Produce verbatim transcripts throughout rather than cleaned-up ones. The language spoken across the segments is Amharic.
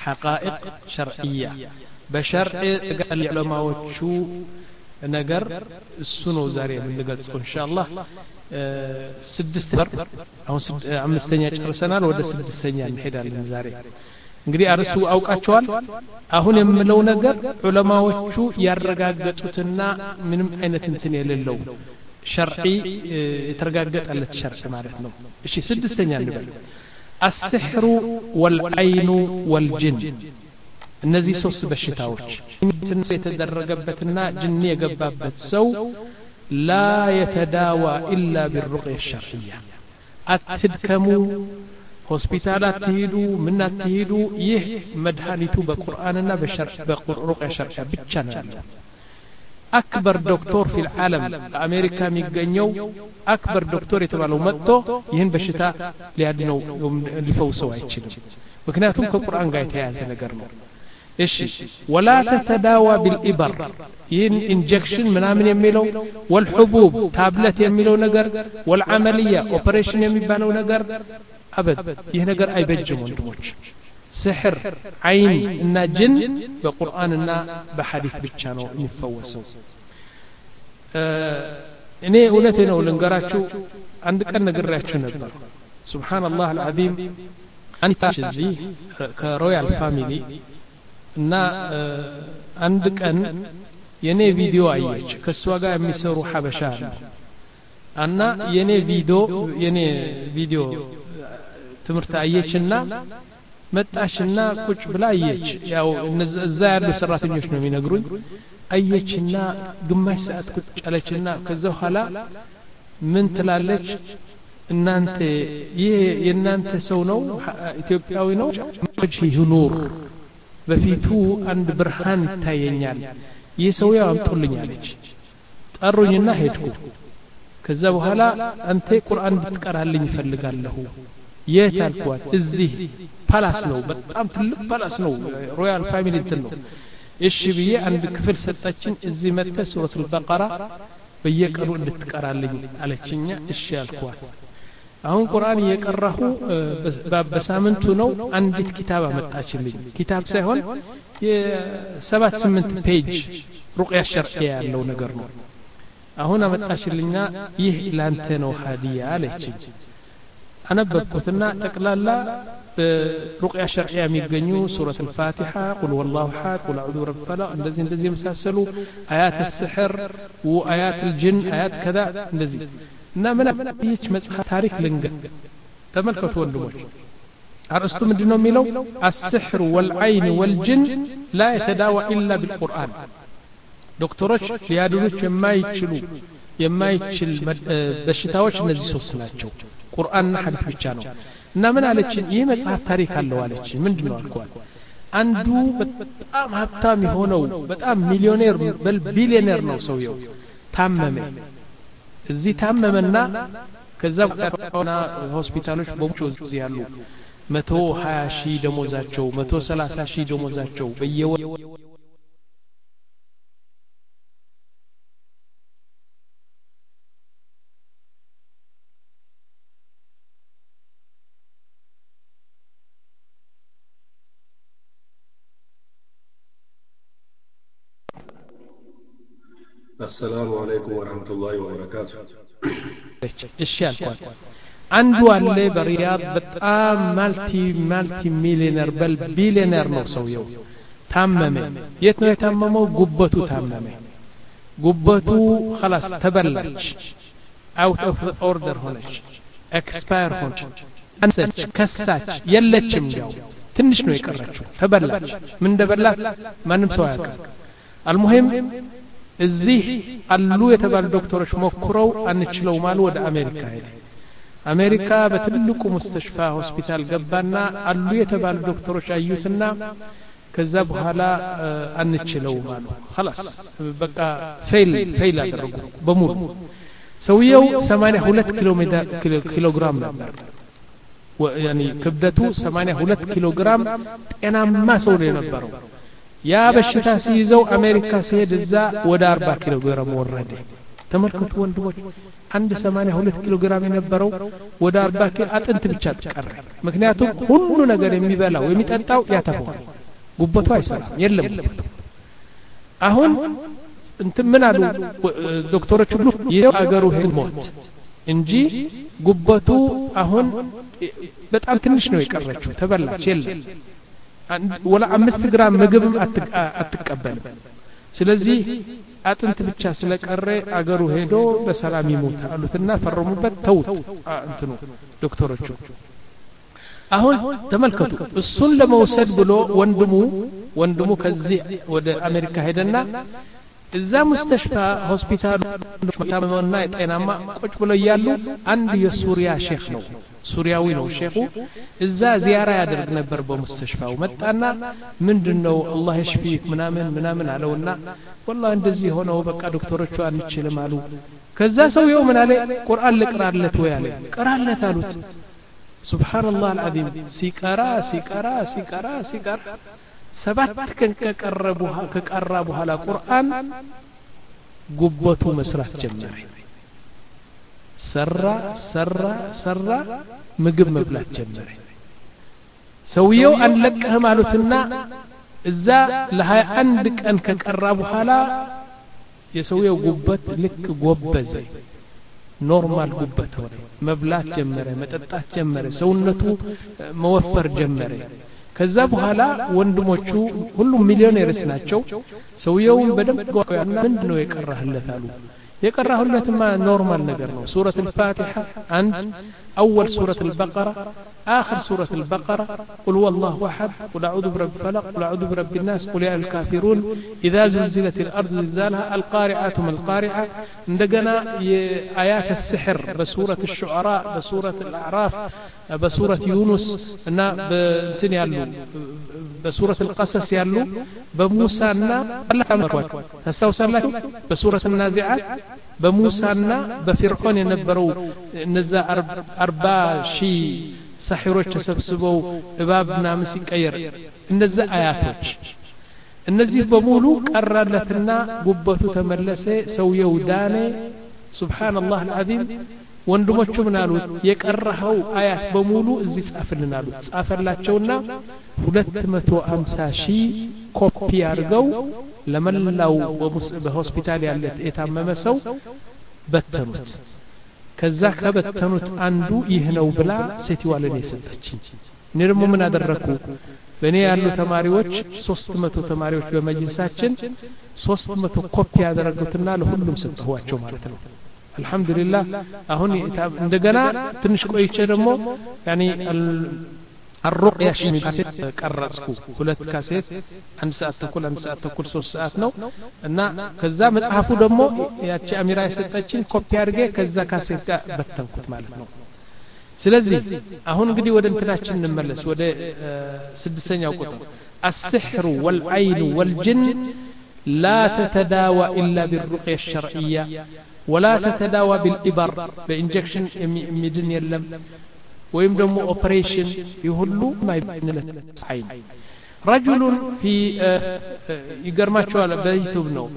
حقائق شرعية بشرع العلماء شو نجر السنو زاري من نقص إن شاء الله سدس بر أو سد عم استنيا شرسنا ولا سدس استنيا نحيد على المزاري እንግዲህ አርሱ አውቃቸዋል አሁን የምለው ነገር ዑለማዎቹ ያረጋገጡትና ምንም አይነት እንትን የሌለው ሸርዒ የተረጋገጠለት ሸርዕ ማለት ነው እሺ ስድስተኛ እንበል السحر والعين والجن እነዚህ ሶስት በሽታዎች እንትን የተደረገበትና ጅን የገባበት ሰው لا يتداوى إلا بالرقية الشرعية أتدكموا ሆስፒታላት ትሄዱ ምን አትሄዱ ይህ መድኃኒቱ በቁርአንና በሸርዕ በሩቅያ ሸርዓ ብቻ ነው ያለው አክበር ዶክተር في العالم በአሜሪካ የሚገኘው አክበር ዶክተር የተባለው መጥቶ ይህን በሽታ ሊያድነው ሊፈውሰው አይችልም ምክንያቱም ከቁርአን ጋር የተያያዘ ነገር ነው እሺ ولا تتداوى بالإبر ይህን ኢንጀክሽን ምናምን የሚለው والحبوب ታብሌት የሚለው ነገር والعملية ኦፕሬሽን የሚባለው ነገር أبد يهنجر أي بجم وندموش سحر عين إن جن بقرآن إن بحديث بتشانو نفوسو إني أولتنا ولنجراتشو عندك أن نجراتشو نبر سبحان الله العظيم أنت شزي كرويال فاميلي إن عندك أن يني فيديو أيش كسواجا يمسرو حبشان أنا يني فيديو يني فيديو ትምርት አየችና መጣችና ቁጭ ብላ አየች ያው እዛ ያሉ ሰራተኞች ነው የሚነግሩኝ አየችና ግማሽ ሰዓት ቁጭ አለችና ከዛ በኋላ ምን ትላለች እናንተ ይሄ የናንተ ሰው ነው ኢትዮጵያዊ ነው ወጅህ ኑር በፊቱ አንድ ብርሃን ይታየኛል ይህ ሰው ያው አምጡልኝ አለች ጠሩኝና ሄድኩ ከዛ በኋላ አንተ ቁርአን ብትቀራልኝ ይፈልጋለሁ የት አልኳት እዚህ ፓላስ ነው በጣም ትልቅ ፓላስ ነው ሮያል ፋሚሊ እንትን ነው እሺ ብዬ አንድ ክፍል ሰጣችኝ እዚህ መጥተ ሱረቱል በቀራ በየቀኑ እንድትቀራልኝ አለችኛ እሺ አልኳት አሁን ቁርአን እየቀራሁ በሳምንቱ ነው አንዲት ኪታብ አመጣችልኝ ኪታብ ሳይሆን የሰባት ስምንት ፔጅ ሩቅያ ሸርዒያ ያለው ነገር ነው አሁን አመጣችልኝና ይህ ላንተ ነው ሀዲያ አለችኝ አነበብኩትና ጠቅላላ ሩቅያ ሸርዒያ የሚገኙ ሱረት الفاتحة قل والله احد قل اعوذ برب الفلق እንደዚህ እንደዚህ መሳሰሉ አያት السحر وآيات الجن آيات كذا እንደዚህ እና ምን አጥይች መጽሐፍ ታሪክ ልንገ ተመልከቱ ወንድሞች አርስቱ ምንድነው የሚለው السحر والعين والجن لا يتداوى إلا بالقرآن ዶክተሮች ሊያድኑት የማይችሉ የማይችል በሽታዎች እነዚህ ሶስት ናቸው ቁርአንና ሐዲስ ብቻ ነው እና ምን አለችን ይሄ መጽሐፍ ታሪክ አለው አለችን ምንድነው አልኳት አንዱ በጣም ሀብታም የሆነው በጣም ሚሊዮኔር በል ቢሊዮኔር ነው ሰውየው ታመመ እዚህ ታመመና ከዛ በቃና ሆስፒታሎች በሙሉ እዚህ ያሉ መቶ ሀያ ሺህ ደሞዛቸው መቶ ሰላሳ ሺህ ደሞዛቸው በየወ السلام عليكم ورحمة الله وبركاته الشيخ عنده اللي برياض بتقام مالتي مالتي مليونير بل بليونير ነው ሰውየው ታመመ የት ነው የታመመው ጉበቱ ታመመ ጉበቱ خلاص ተበላች out of order ሆነች expire ሆነች አንሰች ከሳች የለችም ያው ትንሽ ነው የቀረችው ተበላች ምን እንደበላት ማንም ሰው ያውቃል المهم እዚህ አሉ የተባሉ ዶክተሮች ሞክረው አንችለው ማሉ ወደ አሜሪካ ሄደ አሜሪካ በትልቁ ሙስተሽፋ ሆስፒታል ገባና አሉ የተባሉ ዶክተሮች አዩትና ከዛ በኋላ አንችለው ማሉ خلاص በቃ ፌል ፌል አደረጉ በሙሉ ሰውየው ሰማንያ ሁለት ኪሎ ግራም ነበር يعني ክብደቱ ሰማንያ ሁለት ኪሎ ግራም ጤናማ ሰው ነው የነበረው ያ በሽታ ሲይዘው አሜሪካ ሲሄድ እዛ ወደ አርባ ኪሎ ግራም ወረደ ተመልከቱ ወንድሞች አንድ ሰማንያ ሁለት ኪሎ ግራም የነበረው ወደ አርባ ኪሎ አጥንት ብቻ ተቀረ ምክንያቱም ሁሉ ነገር የሚበላው የሚጠጣው ያተፈዋል ጉበቱ አይሰራም የለም ጉበቱ አሁን እንትን ምን አሉ ዶክተሮች ሁሉ የአገሩ ህሞት እንጂ ጉበቱ አሁን በጣም ትንሽ ነው የቀረችው ተበላች የለም ወላ አምስት ግራም ምግብ አትቀበል ስለዚህ አጥንት ብቻ ስለቀረ አገሩ ሄዶ በሰላም ይሞት አሉትና ፈረሙበት ተውት እንትኑ ዶክተሮቹ አሁን ተመልከቱ እሱን ለመውሰድ ብሎ ወንድሙ ወንድሙ ከዚህ ወደ አሜሪካ ሄደና እዛ ሙስተሽፋ ሆስፒታል ታመመና የጤናማ ቁጭ ብሎ ያሉ አንድ የሱሪያ ሼክ ነው ሱሪያዊ ነው ሼኹ እዛ ዚያራ ያደርግ ነበር በሙስተሽፋው መጣና ምንድነው አላህ ይሽፊክ ምናምን ምናምን አለውና والله እንደዚህ ሆነው በቃ ዶክተሮቹ አንችልም አሉ ከዛ ሰውየው ምን አለ ቁርአን ልቅራለት ወይ አለ ቀራለት አሉት ሱብሃንአላህ አልዓዚም ሲቀራ ሲቀራ ሲቀራ ሲቀራ ሰባት ቀን ከቀረቡ ከቀራ በኋላ ቁርአን ጉበቱ መስራት ጀመረ ሰራ ሰራ ሰራ ምግብ መብላት ጀመረ ሰውየው አንለቀህ ማሉትና እዛ ለ21 ቀን ከቀራ በኋላ የሰውየው ጉበት ልክ ጎበዘ ኖርማል ጉበት ሆነ መብላት ጀመረ መጠጣት ጀመረ ሰውነቱ መወፈር ጀመረ ከዛ በኋላ ወንድሞቹ ሁሉም ሚሊዮነርስ ናቸው ሰውየውን በደንብ ጓያና ምንድነው የቀራህለት አሉ የቀራሁለትማ ኖርማል ነገር ነው ሱረቱ الفاتحة عند أول سورة البقرة آخر سورة البقرة قل هو الله أحد قل أعوذ برب الفلق قل أعوذ برب الناس قل يا الكافرون إذا زلزلت الأرض زلزالها القارعة ما القارعة عندنا آيات السحر بسورة الشعراء بسورة الأعراف بسورة يونس نا بتنيالو بسورة القصص يالو بموسى نا الله أمرك تستوصل لك بسورة النازعات بموسى بفرعون ينبروا نزا أربع شي سحروች ተሰብስበው እባብና ምስቀየር እነዛ አያቶች እነዚህ በሙሉ ቀራለትና ጉበቱ ተመለሰ ሰውየው ዳነ ሱብሃንአላህ አልዓዚም ወንድሞቹ ምን አሉት የቀራው አያት በሙሉ እዚህ ጻፍልን አሉት ጻፈላቸውና ሁለት መቶ ሃምሳ ሺህ ኮፒ አድርገው ለመላው በሆስፒታል ያለ የታመመ ሰው በተኑት ከዛ ከበተኑት አንዱ ይህ ነው ብላ ሴትዋ ለኔ ሰጠችኝ እኔ ደግሞ ምን አደረኩ በእኔ ያሉ ተማሪዎች ሶስት መቶ ተማሪዎች በመጅልሳችን ሶስት መቶ ኮፒ ያደረጉትና ለሁሉም ሰጠኋቸው ማለት ነው አልহামዱሊላህ አሁን እንደገና ትንሽ ቆይቼ ደግሞ ያኒ الرقية شيء كاسيت قرصكو ሁለት ካሴት አንድ ሰዓት ተኩል አንድ ሰዓት ተኩል ሶስት ሰዓት ነው እና ከዛ መጽሐፉ ደግሞ ያቺ አሚራ የሰጠችኝ ኮፒ አድርጌ ከዛ ካሴት ጋር በተንኩት ማለት ነው ስለዚህ አሁን እንግዲህ ወደ እንትናችን እንመለስ ወደ ስድስተኛው ቁጥር السحر والعين والجن لا تتداوى إلا بالرقية الشرعية ولا تتداوى بالإبر بإنجكشن ميدن يلم ويم دمو اوبريشن يهلو ما يبنلت عين رجل في يغرماچو على بيتوب نو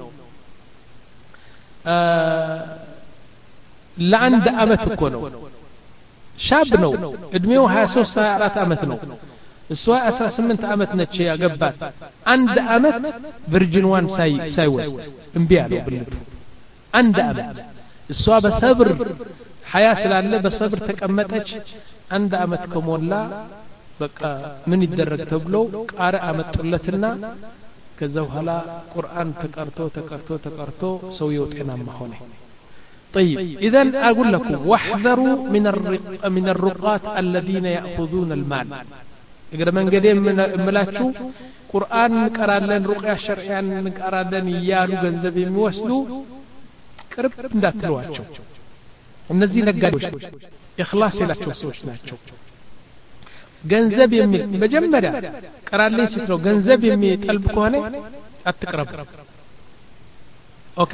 لعند امت እኮ ነው شاب ነው እድሜው ሀያ ሶስት ሀያ አራት አመት ነው እሷ አስራ ስምንት አመት ነች ያገባት አንድ አመት ቨርጂን ዋን ሳይ ሳይወስ እምቢ አለው ብልቱ አንድ አመት እሷ በሰብር ሐያ ስላለ በሰብር ተቀመጠች አንድ አመት ከሞላ በቃ ምን ይደረግ ተብሎ ቃራ አመጡለትና ከዛ በኋላ ቁርአን ተቀርቶ ተቀርቶ ተቀርቶ ሰው ይወጣናማ ሆነ طيب اذا اقول لكم واحذروا من الرق من الرقات الذين ياخذون المال اگر من قديم ملاچو ቁርአን እንቀራለን ሩቅያ ሸርዒያን እንቀራለን ይያሉ ገንዘብ የሚወስዱ ቅርብ እንዳትሏቸው እነዚህ ነጋዴዎች ኢኽላስ ያላቸው ሰዎች ናቸው ገንዘብ የሚል መጀመሪያ ቀራለኝ ስትለው ገንዘብ የሚጠልብ ከሆነ አትቅረብ ኦኬ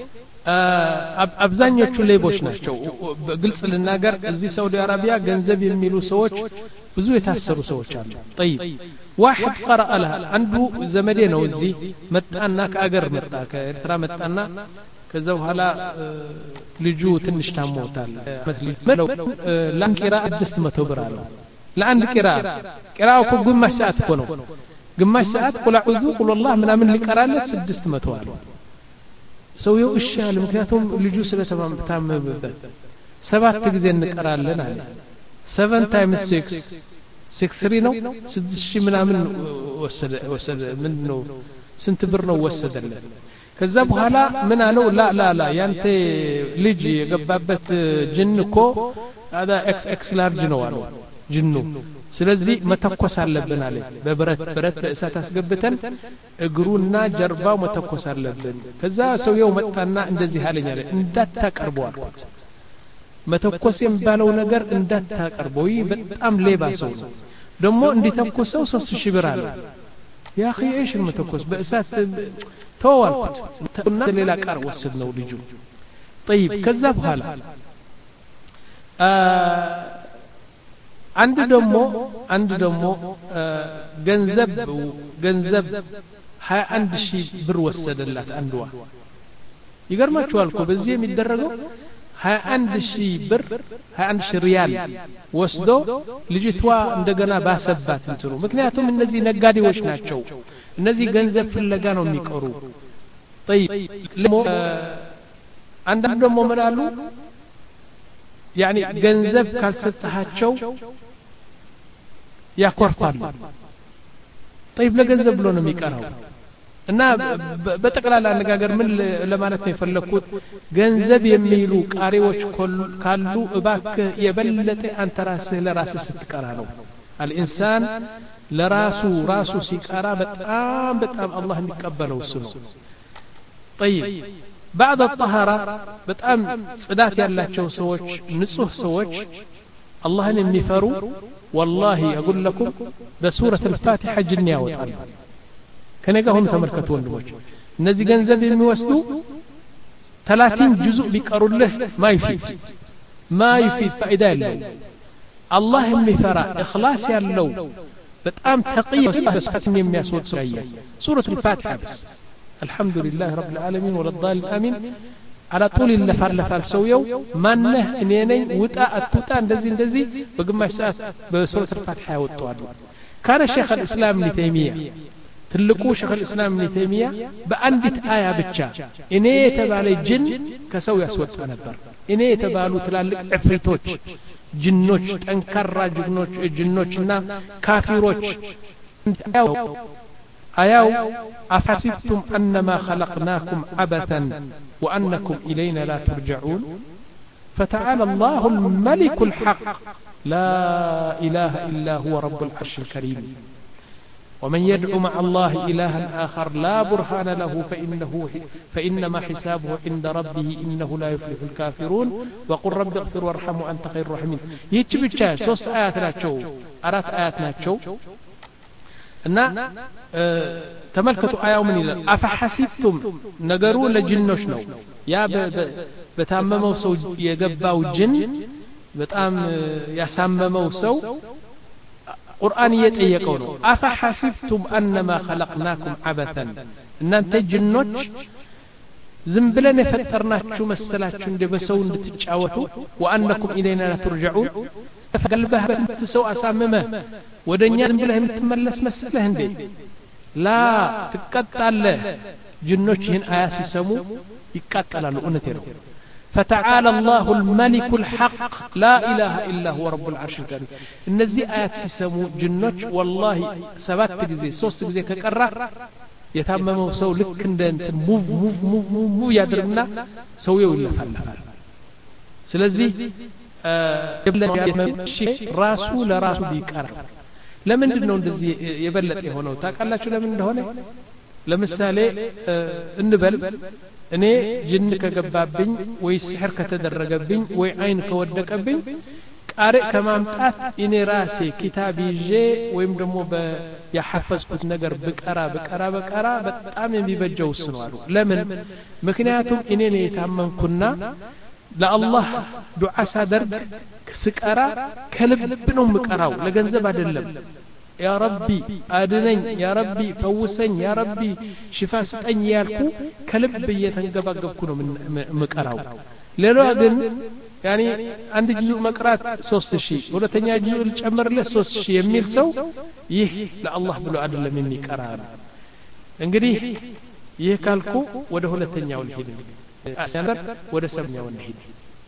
አብዛኞቹ ሌቦች ናቸው በግልጽ ልናገር እዚህ ሳውዲ አረቢያ ገንዘብ የሚሉ ሰዎች ብዙ የታሰሩ ሰዎች አሉ طيب واحد قرأ لها አንዱ ዘመዴ ነው እዚህ መጣና ከአገር መጣ ከኤርትራ መጣና ከዛ በኋላ ልጁ ትንሽ ታሞታል ማለት ለአንድ ቂራ ስድስት መቶ ብር አለው ለአንድ ቂራ ቂራው እኮ ግማሽ ሰዓት እኮ ነው ግማሽ ሰዓት ቁል አዑዙ ቁል ወላህ ምናምን ሊቀራለት ስድስት መቶ አለ ሰውየው እሺ አለ ምክንያቱም ልጁ ስለተማመመበት ሰባት ጊዜ እንቀራለን አለ seven times six six three ነው ስድስት ሺህ ምናምን ወሰደ ወሰደ ምን ነው ስንት ብር ነው ወሰደለት ከዛ በኋላ ምን አለው ላ ላ ላ ያንተ ልጅ የገባበት ጅን እኮ አዳ ኤክስ ኤክስ ላርጅ ነው አለው ጅኑ ስለዚህ መተኮስ አለብን አለ በብረት ብረት በእሳት አስገብተን እግሩና ጀርባው መተኮስ አለብን ከዛ ሰውየው መጣና እንደዚህ አለኝ አለ እንዳታቀርበው አልኩት መተኮስ የሚባለው ነገር እንዳታቀርበው በጣም ሌባ ሰው ነው ደግሞ እንዲተኮሰው ሶስት ሺህ ብር አለ ያ اخي ايش المتكوس በእሳት ተዋልኩት እና ሌላ ቃር ወሰድነው ልጁ طيب ከዛ በኋላ አንድ ደግሞ አንድ ደግሞ ገንዘብ ገንዘብ ሃያ አንድ ሺህ ብር ወሰደላት አንዷ ይገርማችኋል እኮ በዚህ የሚደረገው ሃያ አንድ ሺህ ብር ሃያ አንድ ሺህ ሪያል ወስዶ ልጅቷ እንደገና ባሰባት እንትሩ ምክንያቱም እነዚህ ነጋዴዎች ናቸው እነዚህ ገንዘብ ፍለጋ ነው የሚቀሩ طيب ለሞ አንዳንድ ደግሞ ምን አሉ يعني ገንዘብ ካልሰጣቸው ያኮርፋሉ طيب ለገንዘብ ብሎ ነው የሚቀራው እና በጠቅላላ አነጋገር ምን ለማለት ነው የፈለኩት ገንዘብ የሚሉ ቃሪዎች ካሉ እባክህ የበለጠ አንተ ራስህ ለራስህ ስትቀራ ነው الانسان ለራሱ ራሱ ሲቀራ በጣም በጣም አላህ የሚቀበለው እሱ ነው طيب بعد الطهارة በጣም ጽዳት ያላቸው ሰዎች ንጹህ ሰዎች አላህን የሚፈሩ والله اقول لكم بسورة الفاتحة جن ያወጣሉ ከኔ ጋር ሆነ ተመልከቱ ወንድሞች እነዚህ ገንዘብ የሚወስዱ ثلاثين ጁዙእ ቢቀሩልህ ማይፊድ ማይፊድ فائدة የለው አላህ የሚፈራ اخلاص ያለው በጣም ተቂይ በስፋትም የሚያስወጥ ሰው ሱረቱ الفاتحة الحمد لله رب العالمين والضال امين على طول اللفالفال سويو مانه እኔ ነኝ ውጣ አትውጣ እንደዚህ እንደዚህ በግማሽ ሰዓት በሱረቱ الفاتحة ያወጣሉ كان شيخ الاسلام ابن تيمية ትልቁ ሸይኽ الاسلام ابن تيمية በአንዲት አያ ብቻ እኔ የተባለ ጅን ከሰው ያስወጣ ነበር እኔ የተባሉ ትላልቅ ዕፍሪቶች ጅኖች ጠንካራ ጅኖች ጅኖችና ካፊሮች አያው አፈሲብቱም انما خلقناكم عبثا وانكم الينا لا ترجعون فتعالى الله الملك الحق لا اله الا هو رب العرش الكريم ومن يدعو مع الله إلها آخر لا برهان له فإنه فإنما حسابه عند ربه إنه لا يفلح الكافرون وقل رب اغفر وارحم وأنت خير الراحمين يتبع ሶስት آيات ናቸው አራት آيات ናቸው እና ተመልከቱ አያው ምን ይላል አፈሐሲብቱም ነገሩ ለጅኖች ነው ያ በታመመው ሰው የገባው ጅን በጣም ያሳመመው ሰው ቁርአን እየጠየቀው ነው አፈሐሲብቱም انما خلقناكم عبثا እናንተ ጅኖች ዝም ብለን የፈጠርናችሁ መሰላችሁ እንደ በሰው እንድትጫወቱ وانكم الينا لا ترجعون فقلبها ሰው አሳመመ ወደኛ ዝም ብለህ የምትመለስ መስለህ እንዴ ላ ትቀጣለህ ጅኖች ይህን አያ ሲሰሙ ይቃጠላሉ እውነቴ ነው فتعالى الله الملك الحق لا إله إلا هو رب العرش الكريم النزي آيات سيسمو جنوش والله سبات جزي سوست جزي كقرر يتمموا سو لك انت موف موف موف موف يادرنا سويو إلا فالفال سلزي راسو لراسو بيكارا لمن دنو اندزي يبلت يهونو تاكالاتشو لمن دهوني لمثالي النبل እኔ ጅን ከገባብኝ ወይ ሲህር ከተደረገብኝ ወይ አይን ከወደቀብኝ ቃሪ ከማምጣት እኔ ራሴ ኪታብ ይዤ ወይም ደግሞ በያሐፈዝኩት ነገር በቀራ በቀራ በቀራ በጣም የሚበጀው ስኗል ለምን ምክንያቱም እኔ ነኝ የታመንኩና ለአላህ ዱዓ ሳደርግ ስቀራ ከልብ ነው ምቀራው ለገንዘብ አይደለም يا ربي أدنين يا ربي فوسن يا ربي شفاء سطني يالكو كلب يتنقبقبكو من مقراو لرو أدن يعني አንድ ጁዝ መቅራት ሶስት ሺህ ሁለተኛ ጁዝ ጨምርለት ሶስት ሺህ የሚል ሰው ይህ ለአላህ ብሎ አይደለም የሚቀራ እንግዲህ ይህ ካልኩ ወደ ሁለተኛው ልሂድ አሰነር ወደ ሰብኛው ልሂድ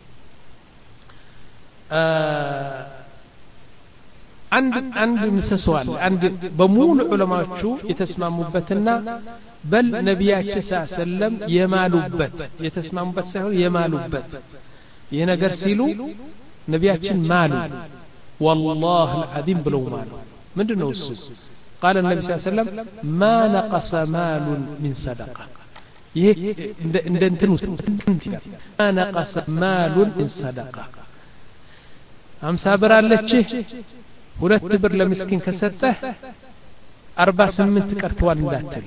አንድ አንድ ምሰሶዋል አንድ በሙሉ ዑለማዎቹ የተስማሙበትና በል ነብያችን ሰለም የማሉበት የተስማሙበት ሳይሆን የማሉበት ይሄ ነገር ሲሉ ነብያችን ማሉ والله العظيم ብለው ማሉ ምንድነው እሱ قال النبي صلى الله عليه وسلم ما نقص مال من صدقه ይሄ እንደ እንትን ما نقص مال من صدقه አምሳ ብር አለችህ ሁለት ብር ለምስኪን ከሰጠህ አርባ ስምንት ቀርቷል እንዳትል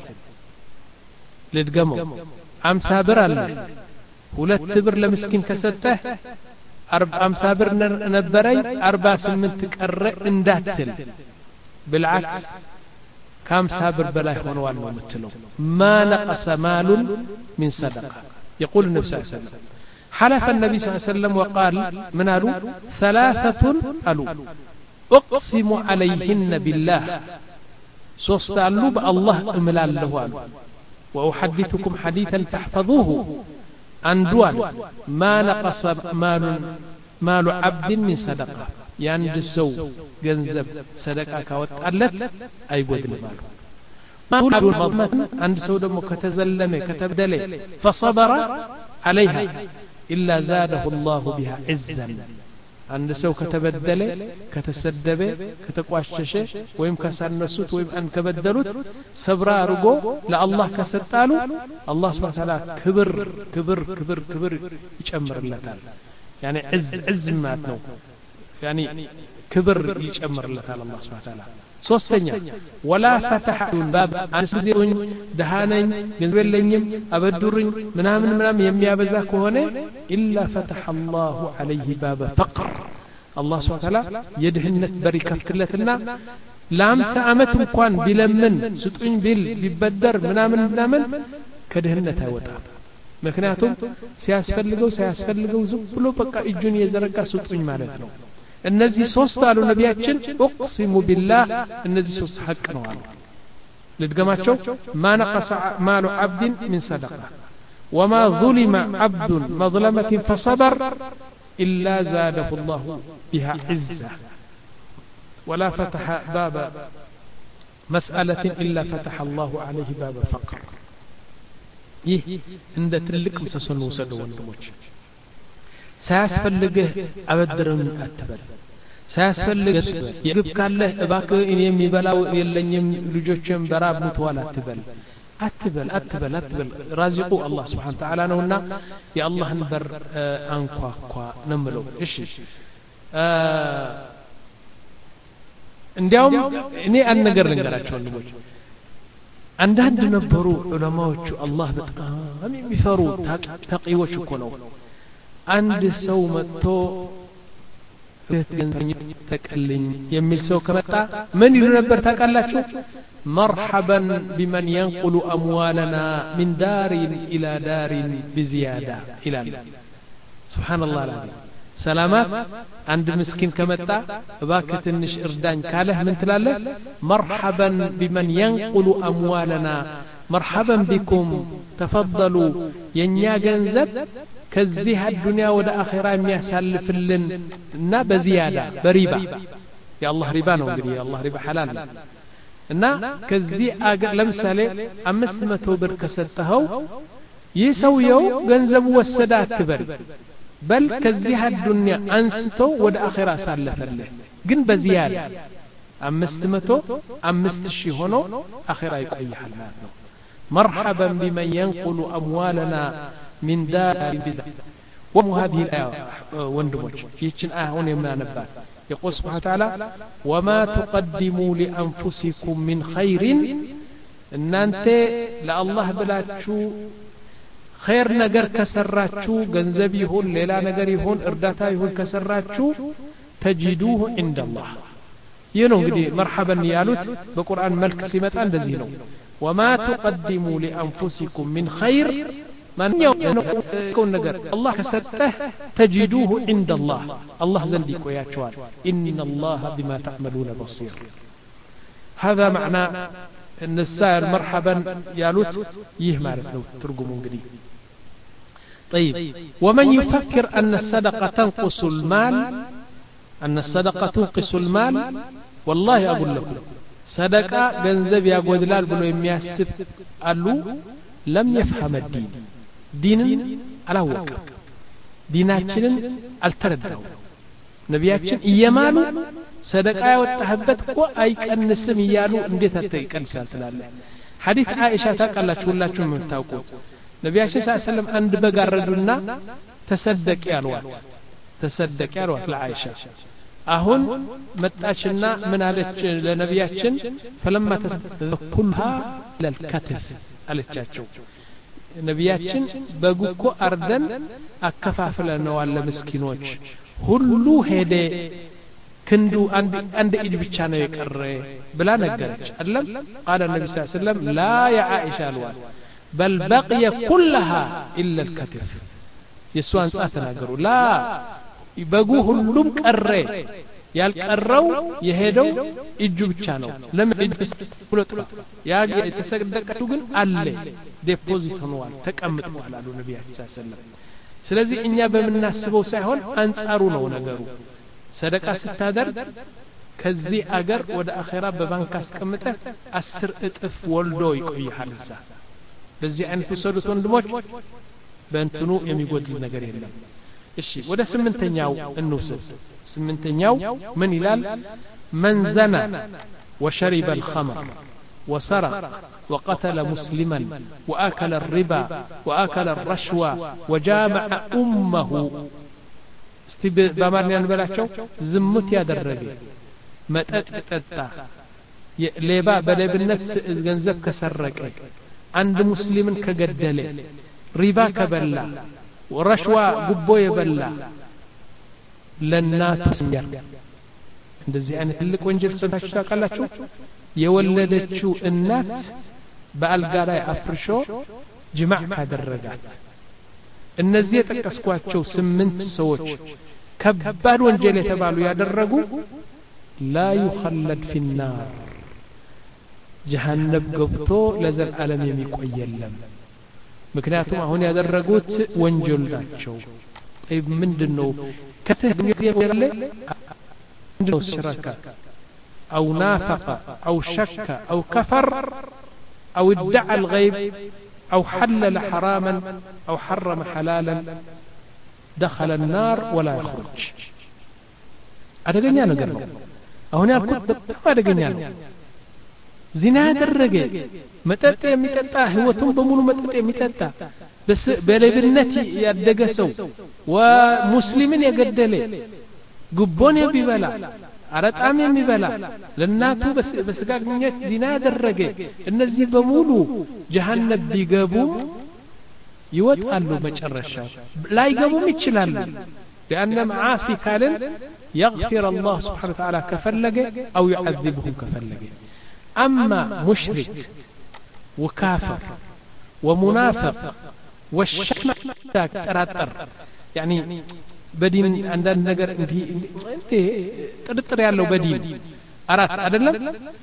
ልድገመው አምሳ ብር አለ ሁለት ብር ለምስኪን ከሰጠህ አምሳ ብር ነበረኝ አርባ ስምንት ቀረ እንዳትል بالعكس ከአምሳ ብር በላይ ሆነዋል ነው የምትለው ما نقص مال من صدقه يقول النبي صلى الله عليه وسلم حلف النبي صلى الله عليه وسلم وقال من قالوا ثلاثة قالوا أقسم عليهن بالله سوستعلوا بالله املال له وأحدثكم حديثا تحفظوه عن دوال ما نقص مال مال عبد من صدقة يعني السو جنزب صدقة كوتقلت أي بدل ماله ما هو المضمن عند سو دمو كتزلم كتبدل فصبر عليها إلا زاده الله بها عزا عند سو كتبدل كتسدب كتقواشش ويم كسنسوت ويم ان كبدلوت صبر ارغو لا الله كسطالو الله سبحانه وتعالى كبر كبر كبر كبر يጨምርለታል يعني عز عز ማለት ነው يعني كبر يጨምርለታል الله سبحانه وتعالى ሶስተኛ ولا فتح باب አንስዚኝ ደሃነኝ ገንዘብ የለኝም አበድሩኝ ምናምን ምናምን የሚያበዛ ከሆነ إلا فتح الله عليه باب فقر الله سبحانه وتعالى የድህነት በር ይከፍትለትና ለአምሳ አመት እንኳን ቢለምን ስጡኝ ቢል ቢበደር ምናምን ምናምን ከድህነት አይወጣም ምክንያቱም ሲያስፈልገው ሲያስፈልገው ዝም ብሎ በቃ እጁን የዘረጋ ስጡኝ ማለት ነው እነዚህ ሶስት አሉ ነብያችን اقسم بالله እነዚህ ሶስት ሐቅ ነው አሉ ልድገማቸው ما نقص مال عبد من صدقه وما ظلم عبد مظلمة فصبر إلا زاده الله بها عزة ولا فتح باب مسألة إلا فتح الله عليه باب فقر ይህ እንደ ትልቅ ምሰሶ ነው ወሰደው ወንድሞች ሳያስፈልግህ አበድረን አትበል ሳያስፈልግህ የግብ ካለ እባክህ እኔ የሚበላው የለኝም ልጆችም በራብ ሙተዋል አትበል አትበል አትበል አትበል ራዚቁ አላህ Subhanahu Wa Ta'ala ነውና የአላህን በር አንኳኳ ነው ምለው እሺ እንዲያውም እኔ አንድ ነገር ልንገራችሁ ልጆች አንዳንድ ነበሩ ዑለማዎቹ አላህ በጣም የሚፈሩ ተቂዎች እኮ ነው አንድ ሰው መጥቶ ተቀልኝ የሚል ሰው ከመጣ ምን ይሉ ነበር ታውቃላችሁ مرحبا بمن ينقل أموالنا من دار إلى دار بزيادة إلى سبحان الله العظيم سلامات عند مسكين كمتا باكت النش إردان كاله من تلاله مرحبا بمن ينقل أموالنا مرحبا بكم تفضلوا ينيا جنزب كزيها الدنيا ودا آخرة يسالف لن نا بزيادة بريبة يا الله ربانا وقري يا الله ربا حلال እና ከዚህ አገር ለምሳሌ አምስት መቶ ብር ከሰጠኸው ይሰውየው ገንዘቡ ወሰደ አትበል በል ከዚህ አዱንያ አንስቶ ወደ አኺራ ሳለፈልህ ግን በዚያዳ አምስት መቶ አምስት ሺህ ሆኖ አኺራ ይቆያል ማለት ነው مرحبا بمن ينقل أموالنا من دار بدع وهذه الآية وندمج يجن آهون يمنا نبات يقول سبحانه وتعالى وما تقدموا لأنفسكم من خير إن أنت لله بلاتشو خير نجر كسراتشو جنزبيهون ليلا نجريهون إرداتايهون كسراتشو تجدوه عند الله ينو بدي مرحبا يالوت بقرآن ملك سمت عند زينو وما تقدموا لأنفسكم من خير من يكون نجر الله كسته تجدوه عند الله الله زنديك ويا شوال إن الله بما تعملون بصير هذا معنى أن السائر مرحبا يالوت يهمارت لو ترجمون قديم طيب ومن يفكر أن الصدقة تنقص المال أن الصدقة تنقص المال والله أقول لكم صدقة جنزب يا قدلال بلو يمياسف قالوا لم يفهم الدين دين على وقع ديناتنا التردو نبياتنا إيمانو صدقة وتحبت أي كأنسم يالو انديت التكنسال سلالة حديث عائشة تقال لك ولا شو من تاوكو نبي صلى الله عليه وسلم عند بقردنا تصدق يا الوات تصدق يا الوات لعائشة أهون متأشنا من على لنبياتشن فلما تذكرها للكتف على التشاتشو نبياتشن بقوكو أردن أكفافل نوال مسكينوش هلو هيدي كندو عند عند إيد بتشانو يكرر بلا نقرش ألم قال النبي صلى الله عليه وسلم لا يا عائشة الوات بل بقي كلها إلا الكتف يسوع أنتنا قالوا لا يبقوه اللوم كرّي يالكرّو يهدو إجو بتشانو لم يجبس كلطرا يا يتسقدقتو ግን አለ ዲፖዚት ሆኗል ተቀምጧል አሉ ነብያችን ሰለላሁ ዐለይሂ ወሰለም ስለዚህ እኛ በመናስበው ሳይሆን አንጻሩ ነው ነገሩ ሰደቃ ስታደርግ ከዚህ አገር ወደ አኺራ በባንክ አስቀምጠ አስር እጥፍ ወልዶ ይቆያል እዛ በዚህ አይነት ሰዱት ወንድሞች በእንትኑ የሚጎድል ነገር የለም እሺ ወደ ስምንተኛው እንውሰድ ስምንተኛው ምን ይላል من زنى وشرب الخمر وسرق وقتل مسلما وآكل الربا وآكل الرشوة وجامع أمه بامرني نبلاچو زمت ያደረገ መጠጥ ጠጣ ሌባ በሌብነት ገንዘብ ከሰረቀ አንድ ሙስሊምን ከገደለ ሪባ ከበላ ወረሽዋ ጉቦ የበላ ለናቱ ሲያር እንደዚህ አይነት ትልቅ ወንጀል ሰምታችሁ ታውቃላችሁ የወለደችው እናት በአልጋ ላይ አፍርሾ ጅማዕ ካደረጋት እነዚህ የተጠቀስኳቸው ስምንት ሰዎች ከባድ ወንጀል የተባሉ ያደረጉ لا يخلد في النار جهنم ገብቶ ለዘላለም የሚቆይ የለም ምክንያቱም አሁን ያደረጉት ወንጀል ናቸው طيب ምንድነው ከተግቢር ያለ ምንድነው ሽራካ او نافق او شك او كفر او ادعى الغيب او حلل حراما او حرم حلالا دخل النار ولا يخرج አደገኛ ነገር ነው አሁን ያልኩት በጣም አደገኛ ነው ዚና ያደረገ መጠጥ የሚጠጣ ህይወቱን በሙሉ መጠጥ የሚጠጣ በሌብነት ያደገ ሰው ወሙስሊምን የገደለ ጉቦን የሚበላ አረጣም የሚበላ ለናቱ በስጋ ግንኙነት ዚና ያደረገ እነዚህ በሙሉ ጀሃነም ቢገቡ ይወጣሉ መጨረሻ ላይገቡም ይችላሉ لأن معاصي كالن يغفر الله سبحانه وتعالى كفلق أو يعذبهم كفلق أما مشرك وكافر ومنافق والشك تراتر يعني بدين عندنا نجر انت انت ترتر يالله بدين أرات أدلم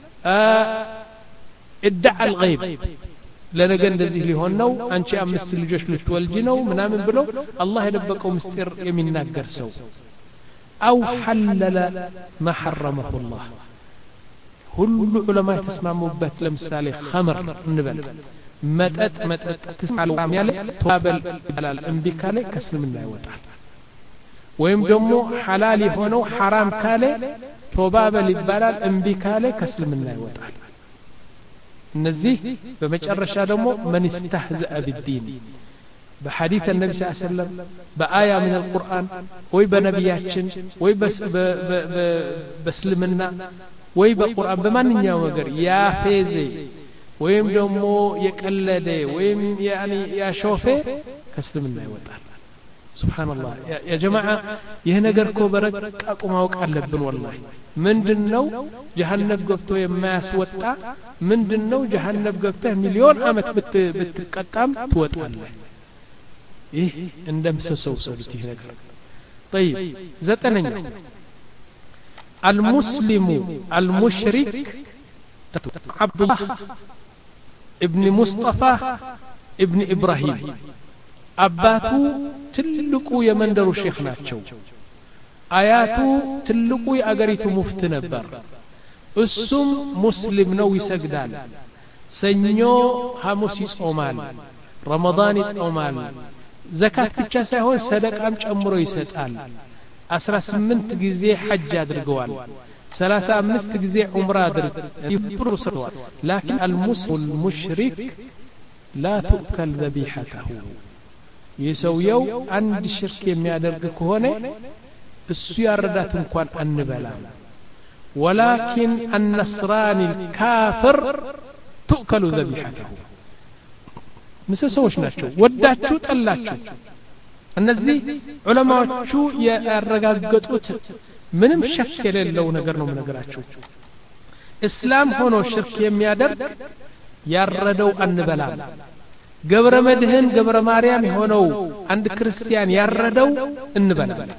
ادعى الغيب ለነገ እንደዚህ ሊሆን ነው አንቺ አምስት ልጆች ልትወልጂ ነው ምናምን ብሎ አላህ የደበቀው ምስጢር የሚናገር ሰው አው ሐለለ ما حرمه الله ሁሉ ዑለማ ተስማሙበት ለምሳሌ ኸምር እንበል መጠጥ መጠጥ ተስማሉ ያለ ተዋበል ይላል እንቢ ካለ ከእስልምና ይወጣል ወይም ደግሞ ሐላል የሆነው ሐራም ካለ ተዋበል ይባላል እንቢ ካለ ከእስልምና ይወጣል እነዚህ በመጨረሻ ደግሞ من استهزأ بالدين بحديث النبي صلى الله عليه وسلم بآية من القرآن ወይ በነቢያችን ወይ በእስልምና ወይ በቁርአን በማንኛው ነገር ያፌዘ ወይም ደግሞ የቀለደ ወይም ያኒ ያሾፈ ከእስልምና ይወጣል ሱብሃንአላህ ያ ጀማዓ ይሄ ነገር እኮ በረቃቁ ማወቅ አለብን ወላሂ ምንድነው ጀሃነም ገብቶ የማያስወጣ ምንድነው ጀሃነም ገብተህ ሚሊዮን አመት ብትቀጣም ትወጣለህ إيه عندما سسو سلتي هناك. طيب زتنين المسلم المشرك عبد الله ابن مصطفى ابن إبراهيم أباتو تلقو يمندر الشيخ ناتشو آياتو تلقو يأغريتو مفتنبر السم مسلم نوي سجدال سنيو همسي صومال رمضان صومال زكاة ብቻ ሳይሆን ሰደቃም ጨምሮ ይሰጣል አስራ ስምንት ጊዜ ሐጅ አድርገዋል ሰላሳ አምስት ጊዜ ዑምራ አድርግ ይፕሮሰዋል لكن المسلم المشرك لا تؤكل ذبيحته የሰውየው አንድ ሽርክ የሚያደርግ ከሆነ እሱ ያረዳት እንኳን አንበላም ولكن النصراني الكافر تؤكل ذبيحته ምሰሶች ናቸው ወዳችሁ ጠላችሁ እነዚህ ዑለማዎቹ ያረጋገጡት ምንም ሸክ የሌለው ነገር ነው ነገራቸው እስላም ሆኖ ሽርክ የሚያደርግ ያረደው አንበላም ገብረ መድህን ገብረ ማርያም ሆነው አንድ ክርስቲያን ያረደው እንበላለን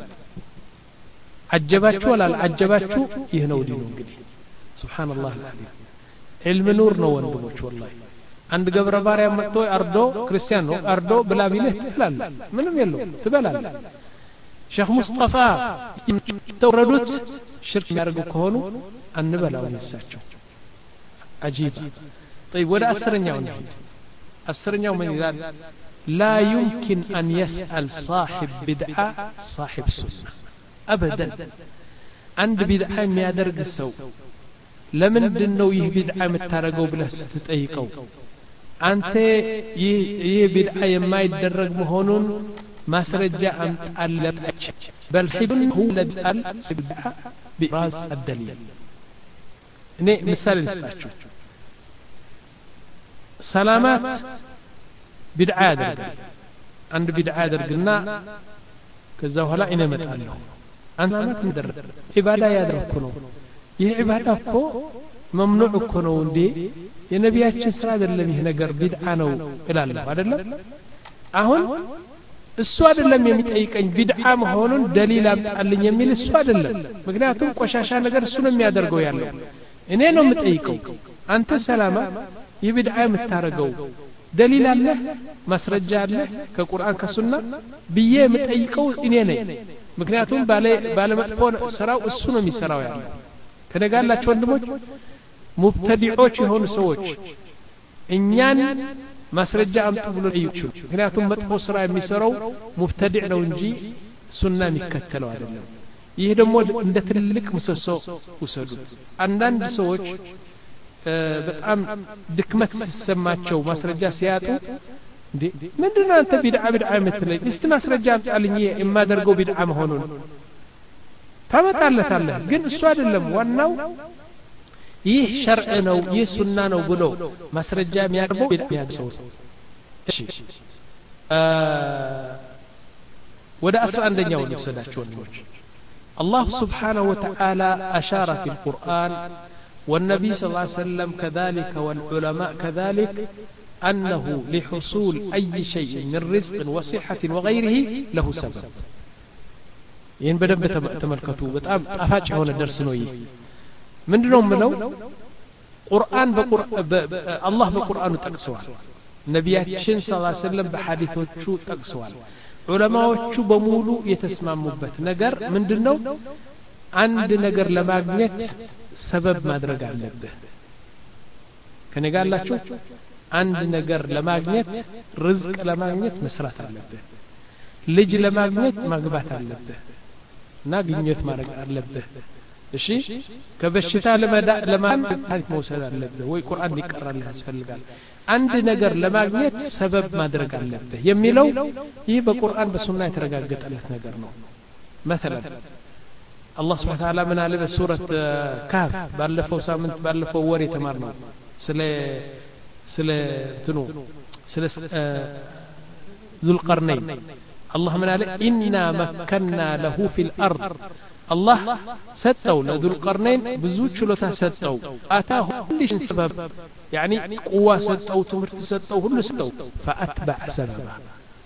አጀባችሁ ወላል አጀባችሁ ይህ ነው ዲኑ እንግዲህ ሱብሃንአላህ ዒልም ኑር ነው ወንድሞች ወላሂ አንድ ገብረ ማርያም መጥቶ አርዶ ክርስቲያን ነው አርዶ ብላ ቢልህ ትላለህ ምንም የለው ትበላለህ ሼክ ሙስጠፋ ተወረዱት ሽርክ ያደርጉ ከሆኑ አንበላው ይሳቸው አጂብ طيب ወደ አስረኛው ነው አስረኛው ምን ይላል لا يمكن أن يسأل صاحب بدعة صاحب سنة أبدا عند بدعة የሚያደርግ ሰው ለምንድን ነው ይህ ቢድዓ የምታረገው ብለህ ስትጠይቀው አንተ ይህ ቢድዓ የማይደረግ መሆኑን ማስረጃ አምጣለች بل حبه لدال بدعة براس الدليل እኔ ምሳሌ ልስጣችሁ ሰላማት ቢድዓ ያደርጋል አንድ ቢድዓ ያደርግና ከዛ በኋላ እኔ እመጣለሁ አንተ ማለት ምንድነው ኢባዳ ያደረኩ ነው ይህ ኢባዳ እኮ መምኑዕ እኮ ነው እንዴ የነቢያችን ስራ አይደለም ይህ ነገር ቢድዓ ነው እላለሁ አይደለም አሁን እሱ አይደለም የሚጠይቀኝ ቢድዓ መሆኑን ደሊል አምጣልኝ የሚል እሱ አይደለም ምክንያቱም ቆሻሻ ነገር እሱ ነው የሚያደርገው ያለው እኔ ነው የምጠይቀው አንተ ሰላማ ይህ ቢድዓ የምታረገው ደሊል አለ ማስረጃ አለ ከቁርአን ከሱና ብዬ የምጠይቀው እኔ ነኝ ምክንያቱም ባለ ባለ መጥፎ ስራው እሱ ነው የሚሰራው ያለው ከነጋላችሁ ወንድሞች ሙብተዲዖች የሆኑ ሰዎች እኛን ማስረጃ አምጡ ብሎ ይችላል ምክንያቱም መጥፎ ስራ የሚሰራው ሙብተዲዕ ነው እንጂ ሱና የሚከተለው አይደለም ይሄ ደግሞ እንደ ትልቅ ምሰሶ ወሰዱ አንዳንድ ሰዎች በጣም ድክመት ሲሰማቸው ማስረጃ ሲያጡ እንዴ ምንድነው አንተ ቢድዓ ቢድዓ የምትለኝ እስቲ ማስረጃ አምጣልኝ የማደርገው ቢድዓ መሆኑን ታመጣለታለህ ግን እሱ አይደለም ዋናው ይህ ሸርዕ ነው ይህ ሱና ነው ብሎ ማስረጃ የሚያቀርበው ቢድዓ ያሰው እሺ ወደ አስራ አንደኛው ልሰዳችሁ ወንድሞች አላህ Subhanahu Wa Ta'ala أشار في القرآن والنبي صلى الله عليه وسلم كذلك والعلماء كذلك أنه لحصول أي شيء من رزق وصحة وغيره له سبب ين بدم تملكتو بتام افاج هون الدرس ነው ይሄ ምንድነው ምለው ቁርአን በቁርአን አላህ በቁርአኑ ጠቅሰዋል ነቢያችን ሰለላሁ ዐለይሂ ወሰለም በሐዲሶቹ ጠቅሰዋል ዑለማዎቹ በሙሉ የተስማሙበት ነገር ምንድነው አንድ ነገር ለማግኘት ሰበብ ማድረግ አለብህ ከነጋላችሁ አንድ ነገር ለማግኘት ርዝቅ ለማግኘት መስራት አለብህ ልጅ ለማግኘት ማግባት አለብህ እና ግኝት ማድረግ አለብህ እሺ ከበሽታ ለማዳ ለማን ታሪክ መውሰድ አለብህ ወይ ቁርአን ሊቀራልህ ያስፈልጋል አንድ ነገር ለማግኘት ሰበብ ማድረግ አለብህ የሚለው ይህ በቁርአን በሱና የተረጋገጠለት ነገር ነው مثلا الله سبحانه وتعالى من على سورة كهف بالفو سامنت بالفو ወር የተማርነው ስለ ስለ እንትኑ ስለ ذو القرنين الله من عليه إنا مكنا له في الأرض الله ستو لذو القرنين بزوج شلوتا ستو آتاه كل سبب يعني قوة ستو تمرت ستو كل ستو فأتبع سببا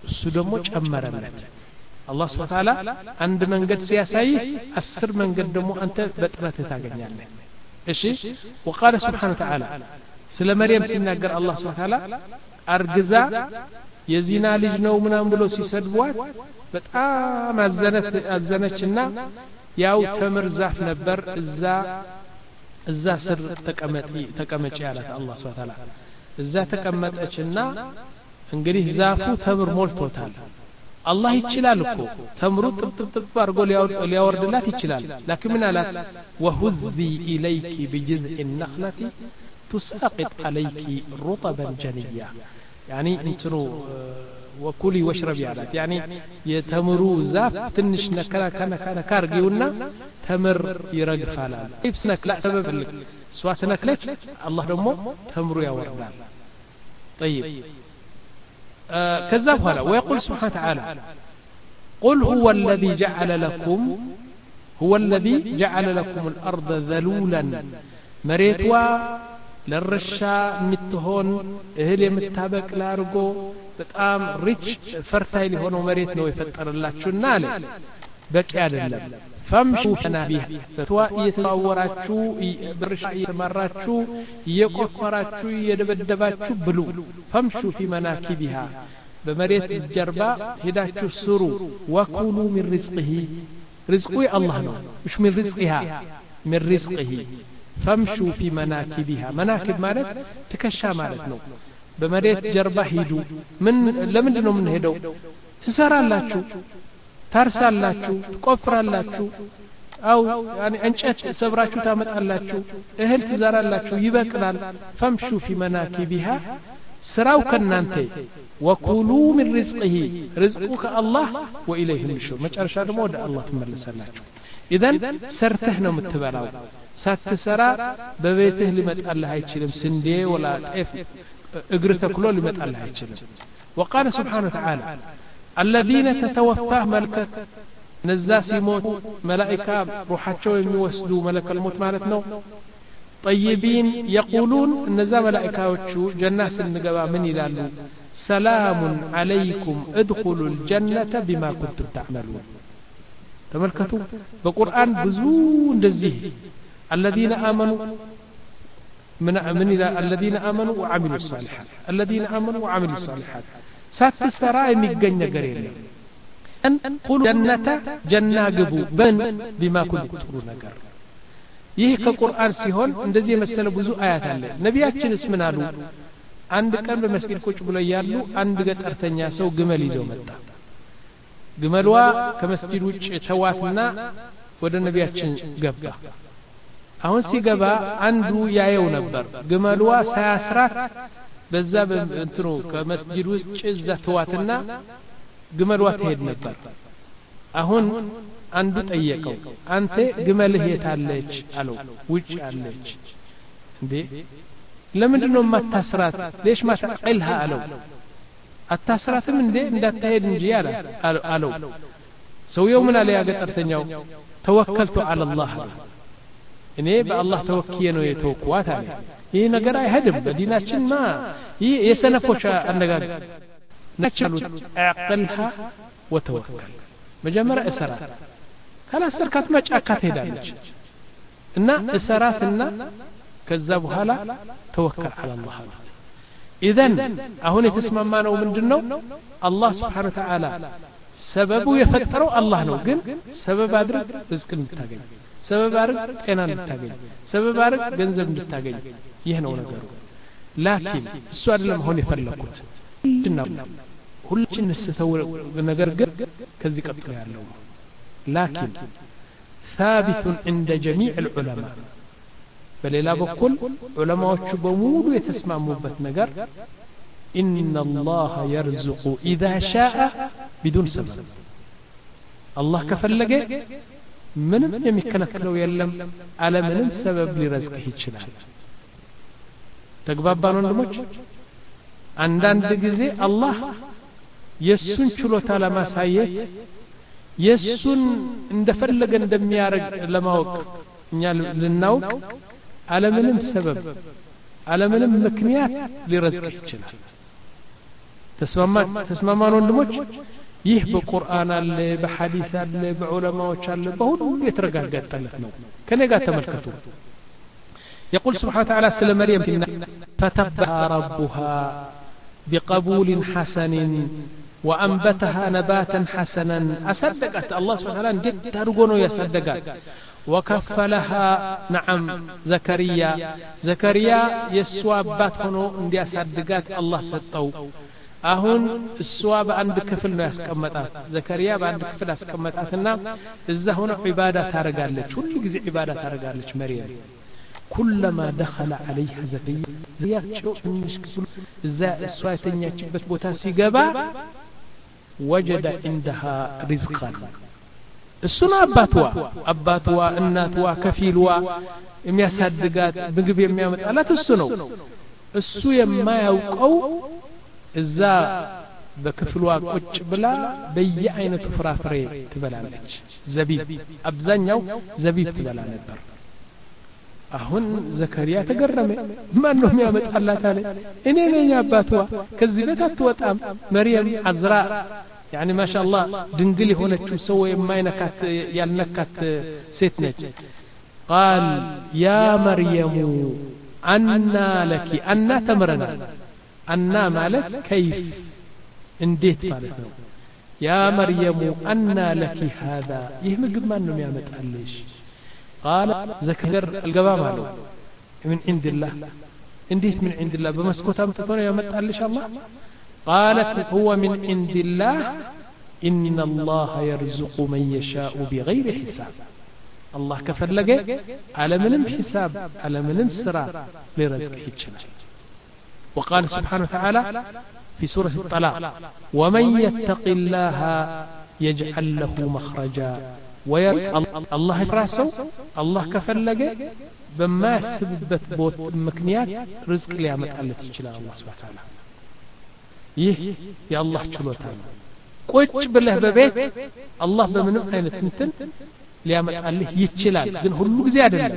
እሱ ደግሞ ጨመረለት አላህ Subhanahu Ta'ala አንድ መንገድ ሲያሳይ አስር መንገድ ደግሞ አንተ በጥረት ታገኛለህ እሺ وقال سبحانه وتعالى ስለ መርየም ሲናገር አላህ Subhanahu Ta'ala አርግዛ የዚና ልጅ ነው ምናምን ብሎ ሲሰድቧት በጣም አዘነች አዘነችና ያው ተምር ዛፍ ነበር እዛ እዛ ስር ተቀመጪ ተቀመጪ ያላት አላህ Subhanahu Ta'ala እዛ ተቀመጠችና እንግዲህ ዛፉ ተምር ሞልቶታል አላህ ይችላል እኮ ተምሩ ጥጥጥጥ አርጎ ሊያወርድላት ይችላል لكن ምን አላት وهذي اليك بجذع النخلة تساقط عليك رطبا جنيا يعني انترو وكلي واشربي علات يعني يتمرو زاف تنش نكرا كان كان كارغيونا تمر يرغفال يبسنك لا سبب لك سواء نكلت الله دمو تمرو ياوردال طيب آه كذاب هلا ويقول سبحانه وتعالى قل هو الذي جعل لكم هو الذي جعل لكم الأرض ذلولا مريتوا للرشا متهون እህል የምታበቅ ላርጎ በጣም ሪች ፈርታይል የሆነው መሬት ነው የፈጠረላችሁና አለ በቂ አይደለም فامشوا فنابيه فتوا እየተዋወራችሁ በርሻ እየተመራችሁ እየቆፈራችሁ እየደበደባችሁ ብሉ فامشوا في مناكبها በመሬት ጀርባ ሄዳችሁ ስሩ وكلوا من رزقه رزقه الله ነው مش من رزقها من رزقه فامشوا في مناكبها مناكب ማለት ትከሻ ማለት ነው በመሬት ጀርባ ሄዱ ምን ለምንድን ነው ምን ሄደው ትሰራላችሁ ታርሳላችሁ ትቆፍራላችሁ አው يعني እንጨት ሰብራችሁ ታመጣላችሁ እህል ትዘራላችሁ ይበቅላል فامشوا في مناكبها ስራው ከናንተ وكلوا من رزقه رزقك الله واليه النشور መጨረሻ ደግሞ ወደ አላህ ትመለሳላችሁ اذا ሰርተህ ነው የምትበላው ሳትሰራ በቤትህ ሊመጣልህ አይችልም ስንዴ ወላ ጤፍ እግር ተክሎ ሊመጣልህ አይችልም وقال سبحانه وتعالى الذين تتوفاه ملكة نزاس يموت ملائكة روحاتشو يموسدوا ملك الموت مالتنا طيبين يقولون نزا ملائكة وشو جناس النقبة من يلالو سلام عليكم ادخلوا الجنة بما كنتم تعملون تملكتوا بقرآن بزون دزيه الذين آمنوا من من الذين آمنوا وعملوا الصالحات الذين آمنوا وعملوا الصالحات سات السراء ميغن ነገር የለም ان قل جنة جنة ግቡ በን بما كنتم تقولون ነገር ይህ ከቁርአን ሲሆን እንደዚህ የመሰለ ብዙ አያት አለ ነቢያችንስ ምን አሉ አንድ ቀን በመስጊድ ቁጭ ብለው ያሉ አንድ ገጠርተኛ ሰው ግመል ይዘው መጣ ግመሏ ከመስጊድ ውጭ ተዋትና ወደ ነቢያችን ገባ አሁን ሲገባ አንዱ ያየው ነበር ግመሏ ሳያስራት በዛ በእንትኑ ከመስጊድ ውስጥ እዛ ተዋትና ግመሏ ትሄድ ነበር አሁን አንዱ ጠየቀው አንተ ግመልህ የታለች አለው ውጭ አለች እንዴ ለምንድን ነው ማታስራት ليش ما تعقلها አለው አታስራትም እንዴ እንዳትሄድ እንጂ አለው ሰውየው ምን አለ ያገጠርተኛው ተወከልቱ على الله እኔ በአላህ ተወክዬ ነው የተወኳት አለ ይሄ ነገር አይሄድም በዲናችን ማ ይሄ የሰነፎች አነጋገር ነቻሉት አቅልها وتوكل መጀመሪያ እስራት ካላሰርካት መጫካ ትሄዳለች እና እስራትና ከዛ በኋላ ተወከል على الله اذا አሁን የተስማማነው ምንድነው አላህ Subhanahu Wa Ta'ala ሰበቡ የፈጠረው አላህ ነው ግን ሰበብ አድርግ ርዝቅ እንድታገኝ ሰበብ አድርግ ጤና እንድታገኝ ሰበብ አድርግ ገንዘብ እንድታገኝ ይህ ነው ነገሩ ላኪን እሱ አይደለም ሆነ የፈለኩት ምንድነው ሁሉችን ስተው ነገር ግን ከዚህ ቀጥሎ ያለው ላኪን ثابت عند جميع العلماء በሌላ በኩል ዑለማዎቹ በሙሉ የተስማሙበት ነገር إن الله يرزق إذا شاء بدون سبب الله كفلقه ምንም የሚከለክለው የለም አለ ምንም ሰበብ ሊረዝቅህ ይችላል ተግባባን ወንድሞች አንዳንድ ጊዜ አላህ የሱን ችሎታ ለማሳየት የሱን እንደፈለገ እንደሚያረግ ለማወቅ እኛ ልናውቅ አለ ምንም ሰበብ አለ ምንም ምክንያት ሊረዝቅህ ይችላል ተስማማ ተስማማን ወንድሞች ይህ በቁርአን አለ በሐዲስ አለ በዑለማዎች አለ በሁሉ የተረጋገጠለት ነው ከኔ ጋር ተመልከቱ يقول سبحانه وتعالى سل مريم فتقبلها ربها بقبول حسن وأنبتها نباتا حسنا أصدقت الله سبحانه وتعالى جد ترغونو يصدقات وكفلها نعم زكريا زكريا يسوى بات هنو اندي أصدقات الله ستو አሁን እሷ በአንድ ክፍል ነው ያስቀመጣት ዘከሪያ በአንድ ክፍል ያስቀመጣትና እዛ ሆነ ዒባዳ ታረጋለች ሁሉ ጊዜ ዒባዳ ታረጋለች መርየም ኩለማ دخل عليها زكريا زياتو ትንሽ ክፍል እዛ እሷ የተኛችበት ቦታ ሲገባ وجد عندها رزقا እሱና አባቷ አባቷ እናቷ ከፊልዋ የሚያሳድጋት ምግብ የሚያመጣላት እሱ ነው እሱ የማያውቀው እዛ በክፍሏ ቁጭ ብላ በየአይነቱ ፍራፍሬ ትበላለች ዘቢብ አብዛኛው ዘቢብ ትበላ ነበር አሁን ዘከሪያ ተገረመ ማን ነው የሚያመጣላት አለ እኔ ነኝ አባቷ ከዚህ ቤት አትወጣም መርየም አዝራ يعني ما شاء الله ድንግል የሆነችው ሰው የማይነካት ያልነካት ሴት ነች قال يا مريم أنى لك أنى تمرنا أنى مالك كيف انديت مالك يا مريم أنى لك هذا يهمق ما أنه يامت عليش قال ذكر القبام له من عند الله انديت من عند الله بمسكوت أمتطون يامت عليش الله قالت هو من عند الله إن الله يرزق من يشاء بغير حساب الله كفر لك على منم حساب على منم سرا لرزقه الجنة وقال سبحانه وتعالى في سورة الطلاق ومن يتق الله يجعل له مخرجا الله يفرسه الله كفر لك بما سببت بوت مكنيات رزق ليامت على تجلى الله سبحانه وتعالى ይህ የአላህ ችሎታ ነው ቁጭ ብለህ በቤት አላህ በምንም አይነት እንትን ሊያመጣልህ ይችላል ግን ሁሉ ጊዜ አይደለም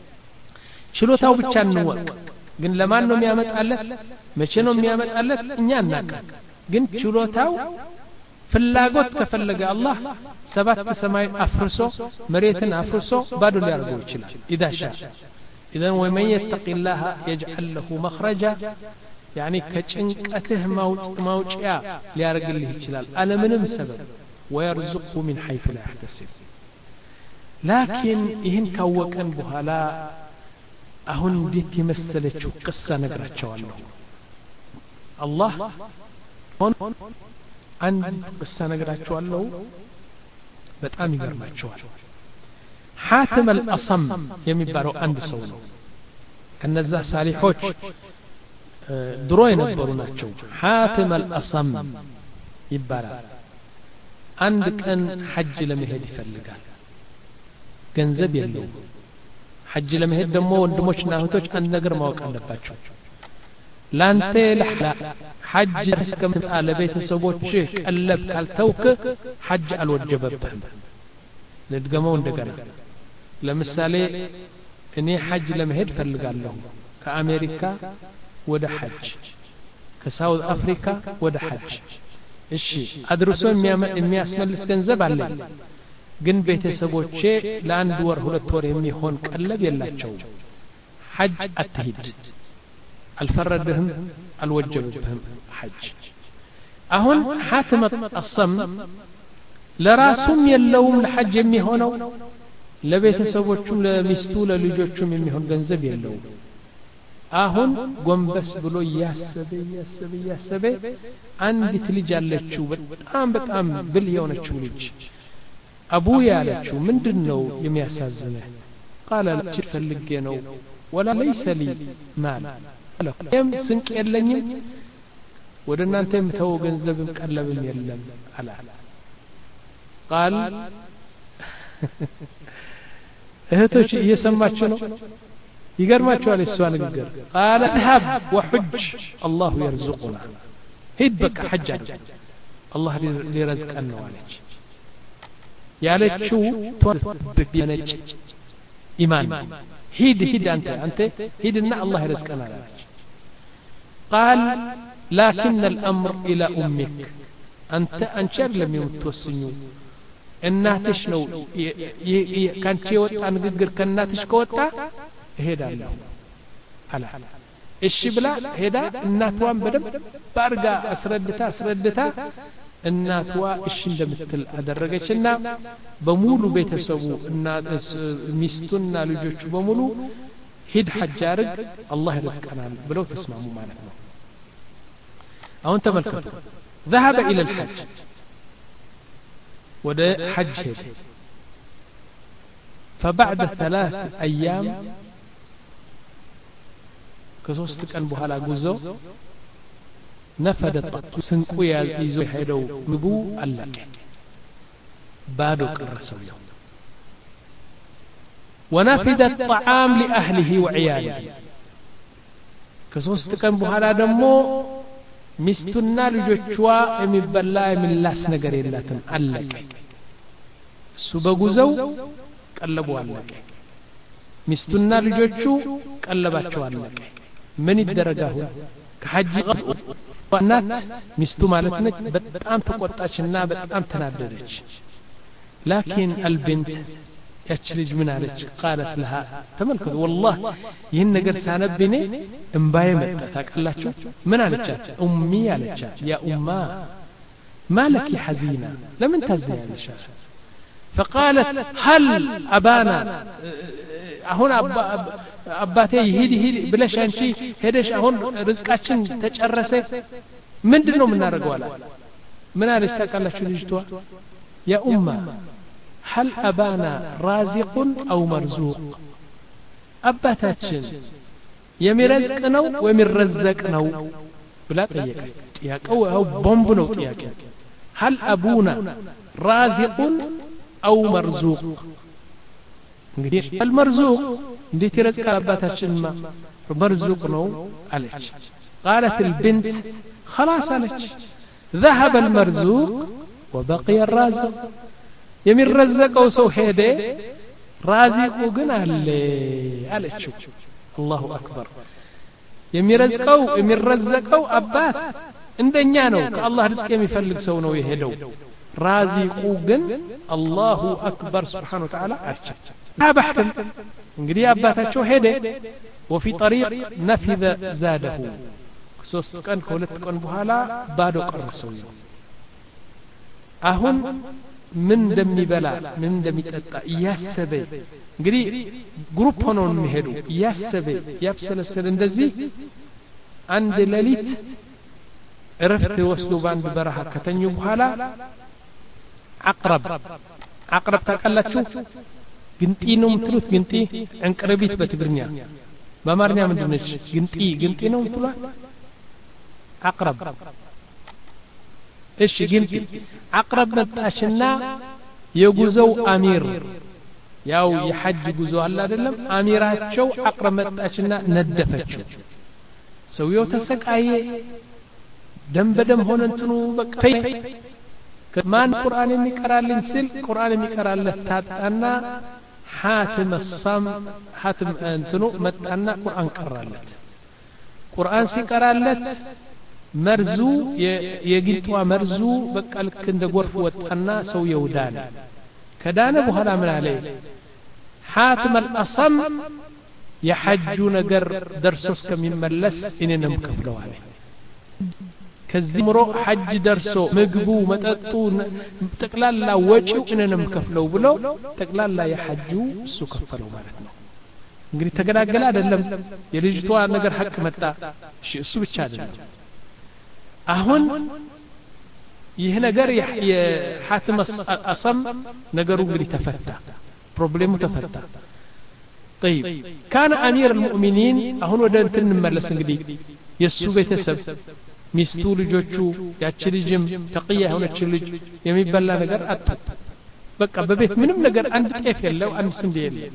ችሎታው ብቻ እንወቅ ግን ለማን ነው የሚያመጣለት መቼ ነው የሚያመጣለት እኛ እናውቃለን ግን ችሎታው ፍላጎት ከፈለገ አላህ ሰባት ሰማይ አፍርሶ መሬትን አፍርሶ ባዶ ሊያደርገው ይችላል اذا شاء اذا ومن يتق الله يجعل له مخرجا يعني كጭንቀትህ ማውጫ ሊያርግልህ ይችላል አለ ምንም ሰበብ ويرزقه من حيث لا يحتسب لكن ይህን ካወቀን በኋላ አሁን እንዴት የመሰለችው ቅሳ ነግራቸዋለሁ አላህ አንድ ቅሳ ነግራቸዋለሁ በጣም ይገርማቸዋል حاتم الأصم የሚባለው አንድ ሰው ነው ከነዛ ሳሊሖች ድሮ የነበሩ ናቸው حاتم الأصم ይባላል አንድ ቀን ሐጅ ለመሄድ ይፈልጋል ገንዘብ የለውም ሐጅ ለመሄድ ደግሞ ወንድሞችና እህቶች አንድ ነገር ማወቅ አለባቸው ላንተ ለሐላ ሐጅ እስከምትመጣ ለቤተሰቦች ቀለብ ካልተውክ ሐጅ አልወጀበብህም ለድገመው እንደገና ለምሳሌ እኔ ሐጅ ለመሄድ ፈልጋለሁ ከአሜሪካ ወደ ሐጅ ከሳውዝ አፍሪካ ወደ ሐጅ እሺ አድርሶ የሚያስመልስ ገንዘብ አለ ግን ቤተሰቦቼ ለአንድ ወር ሁለት ወር የሚሆን ቀለብ የላቸው ሐጅ አትሂድ አልፈረድህም አልወጀብህም ሐጅ አሁን حاتم الأصم ለራሱም የለውም ለሐጅ የሚሆነው ለቤተሰቦቹም ለሚስቱ ለልጆቹም የሚሆን ገንዘብ የለውም አሁን ጎንበስ ብሎ ያሰበ ያሰበ ያሰበ አንዲት ልጅ አለችው በጣም በጣም ብል የሆነችው ልጅ አቡ ያለችው ምንድነው የሚያሳዝነህ قال ልጅ ፈልጌ ነው ولا ليس لي مال አለም ስንቅ የለኝም ወደ እናንተ የምተው ገንዘብም ቀለብም የለም አላ قال እህቶች እየሰማችሁ ነው ይገርማችኋል እሷ ንግግር قال اذهب وحج الله يرزقنا ሂድ በቃ ሐጅ አድርግ አላህ ሊረዝቀን ነው አለች ያለችው ተወበነች ኢማን ሂድ ሂድ አንተ አንተ ሂድና አላህ ይረዝቀናል አለች قال لكن الأمر إلى أمك أنت أنشر لم يمتوسنيو እናትሽ ነው ካንቺ ወጣ ንግግር ከናትሽ ከወጣ እሄዳለሁ አላ እሺ ብላ ሄዳ እናቷን በደም ባርጋ አስረድታ አስረድታ እናቷ እሺ እንደምትል አደረገችና በሙሉ ቤተሰቡ እና ሚስቱና ልጆቹ በሙሉ ሂድ ሐጅ አርግ አላህ ይረዝቀናል ብለው ተስማሙ ማለት ነው አሁን ተመልከቱ ذهب إلى الحج وده حج فبعد ثلاث أيام كسوست كان بحالا قزو نفد الطقس سنقويا يزو يحيدو مبو ألك بادو كالرسول ونفد الطعام لأهله وعياله كسوست كان بحالا دمو ሚስቱና ልጆቿ የሚበላ የሚላስ ነገር የላትም አለቀ እሱ በጉዘው ቀለቡ አለቀ ሚስቱና ልጆቹ ቀለባቸው አለቀ ምን ይደረጋሁ ከሐጅ እናት ሚስቱ ማለት ነች በጣም ተቆጣችና በጣም ተናደደች لكن البنت ያችልጅ ምን አለች قالت لها ተመልከቱ والله ይህን ነገር ሳነብኔ እንባዬ መጣ ታቀላችሁ ምን አለቻት ኡሚ አለቻት ያ ኡማ مالك حزينة لمن تزيانش فقالت هل أبانا هنا أباتي هيدي هيدي بلاش أنشي هيدش هون رزقاتشن تجرسه من دنو من نارقوالا من أريد تقال شو يا أمة هل أبانا رازق أو مرزوق أباتاتشن يمرزقنو ويمرزقنو بلا طيق طيق أو بومبنو طيق هل أبونا رازق أو مرزوق المرزوق دي ترزق أباتاتشن ما مرزوق نو عليك قالت البنت خلاص عليك ذهب المرزوق وبقي الرازق يمين رزقه سو هيده رازقه قنا اللي عليك الله أكبر يمين رزقه يمين رزقه أبات እንደኛ ነው ከአላህ ርዝቅ የሚፈልግ ሰው ነው የሄደው ራዚቁ ግን አላሁ አክበር Subhanahu Wa Ta'ala አቻ አባህም እንግዲህ አባታቸው ሄደ وفي طريق نفذ زاده ሶስት ቀን ከሁለት ቀን በኋላ ባዶ ቀረሰው አሁን ምን እንደሚበላ ምን እንደሚጠጣ ያሰበ እንግዲህ ግሩፕ ሆነው ነው የሚሄዱ ያሰበ ያብሰለሰለ እንደዚህ አንድ ሌሊት عرفت وصلوا باند برها كتنيو بحالا عقرب عقرب تاكالاتشو قنطي نوم تلوث قنطي انقربيت بتقرنيا بمارنيا من دونش قنطي قنطي نوم تلوث عقرب ايش قنطي عقرب متاشنا يغزو امير ያው የሐጅ ጉዞ አለ አይደለም አሚራቸው አቅረብ መጣችና ነደፈችው ሰውየው ተሰቃየ دم بدم هون انتنو بكفي كمان قرآن يقرألن سل قرآن يقرأله تاتنا حاتم الصم حاتم انتنو متنا قرآن قرأله قرآن سيقرأله مرزو يجيتوا مرزو بقال كند غرف وطنا سو يودان كدانه بهلا من عليه حاتم الأصم يحجو نجر درسوس كم يملس اننا مكفلوا عليه كزمرو حج درسو مغبو مططو تقلالا وጪው እነንም ከፍለው ብሎ ተቅላላ የሐጁ እሱ ከፈለው ማለት ነው እንግዲህ ተገላገለ አይደለም የልጅቷ ነገር ሐቅ መጣ እሺ እሱ ብቻ አይደለም አሁን ይሄ ነገር የሐትም አሰም ነገሩ እንግዲህ ተፈታ ፕሮብሌሙ ተፈታ طيب كان امير المؤمنين አሁን ወደ እንትን እንመለስ እንግዲህ የሱ ቤተሰብ ሚስቱ ልጆቹ ያቺ ልጅም ተቅያ ሆነች ልጅ የሚበላ ነገር አጣ በቃ በቤት ምንም ነገር አንድ ጤፍ የለው አንድ ስንዴ የለው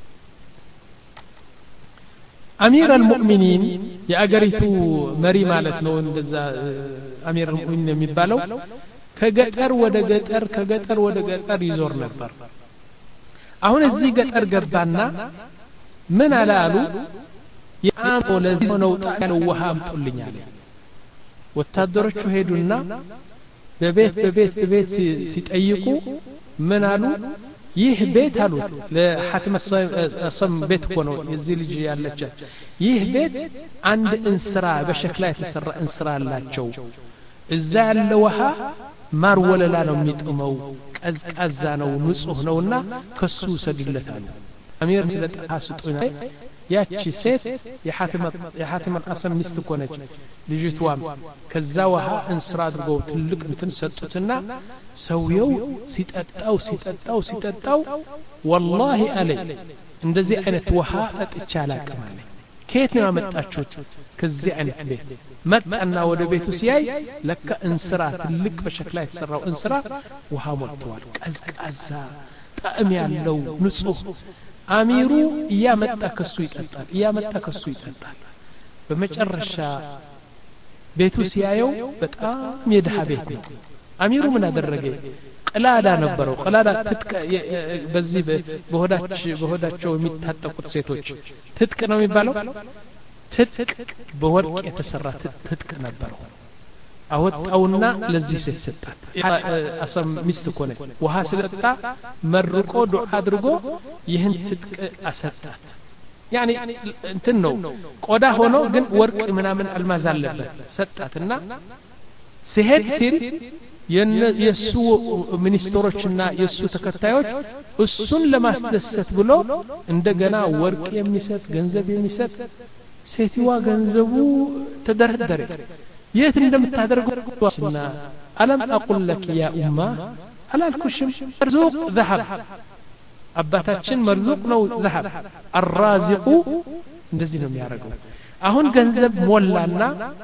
አሚር المؤمنين የአገሪቱ መሪ ማለት ነው እንደዛ አሚር المؤمنين የሚባለው ከገጠር ወደ ገጠር ከገጠር ወደ ገጠር ይዞር ነበር አሁን እዚህ ገጠር ገባና ምን አላሉ ያም ለዚህ ነው ጣለው ውሃ አምጡልኝ አለ ወታደሮቹ ሄዱና በቤት በቤት በቤት ሲጠይቁ ምን አሉ ይህ ቤት አሉ ለሐትም ሰም ቤት ሆኖ የዚህ ልጅ ያለች ይህ ቤት አንድ እንስራ በሸክላ የተሰራ እንስራ አላቸው እዛ ያለ ውሃ ማር ወለላ ነው የሚጥመው ቀዝቃዛ ነው ንጹህ ነውና ከሱ ሰድለታል አሚር ስለጣሱጡና ያቺ ሴት የሐትም የሐትም አሰም ሚስት ኮነች ልጅቷም ከዛ ውሃ እንስራ አድርገው ትልቅ እንትን ሰጡትና ሰውየው ሲጠጣው ሲጠጣው ሲጠጣው والله አለኝ እንደዚህ አይነት ውሃ ጠጥቼ አላውቅም አለኝ ከየት ነው ያመጣችሁት ከዚህ አይነት ቤት መጣና ወደ ቤቱ ሲያይ ለካ እንስራ ትልቅ በሸክላ የተሰራው እንስራ ውሃ ሞልቷል ቀዝቃዛ ጣዕም ያለው ንጹህ አሚሩ ያመጣ ከሱ ይጠጣል ያመጣ ከሱ ይጠጣል በመጨረሻ ቤቱ ሲያየው በጣም የድሃ ቤት ነው አሚሩ ምን አደረገ ቀላዳ ነበረው ቀላዳ ትጥቅ በዚህ በሆዳች በሆዳቸው የሚታጠቁት ሴቶች ትጥቅ ነው የሚባለው ትጥቅ በወርቅ የተሰራ ትጥቅ ነበረው አወጣውና ለዚህ ሴት ሰጣት አሰም ሚስት ኮነ ውሃ ስለጣ መርቆ ዱዓ አድርጎ ይህን ትጥቅ አሰጣት ያኒ እንትን ነው ቆዳ ሆኖ ግን ወርቅ ምናምን አልማዝ አለበት ሰጣትና ሲሄድ ሲል የሱ ሚኒስትሮችና የሱ ተከታዮች እሱን ለማስደሰት ብሎ እንደገና ወርቅ የሚሰጥ ገንዘብ የሚሰጥ ሴትዋ ገንዘቡ ተደረደረ የት እንደምታደርጉና አለም አቁል ለክ ያ ኡማ አላልኩሽም መርዙቅ ذهب አባታችን መርዙቅ ነው ذهب الرازق እንደዚህ ነው የሚያደርገው አሁን ገንዘብ ሞላና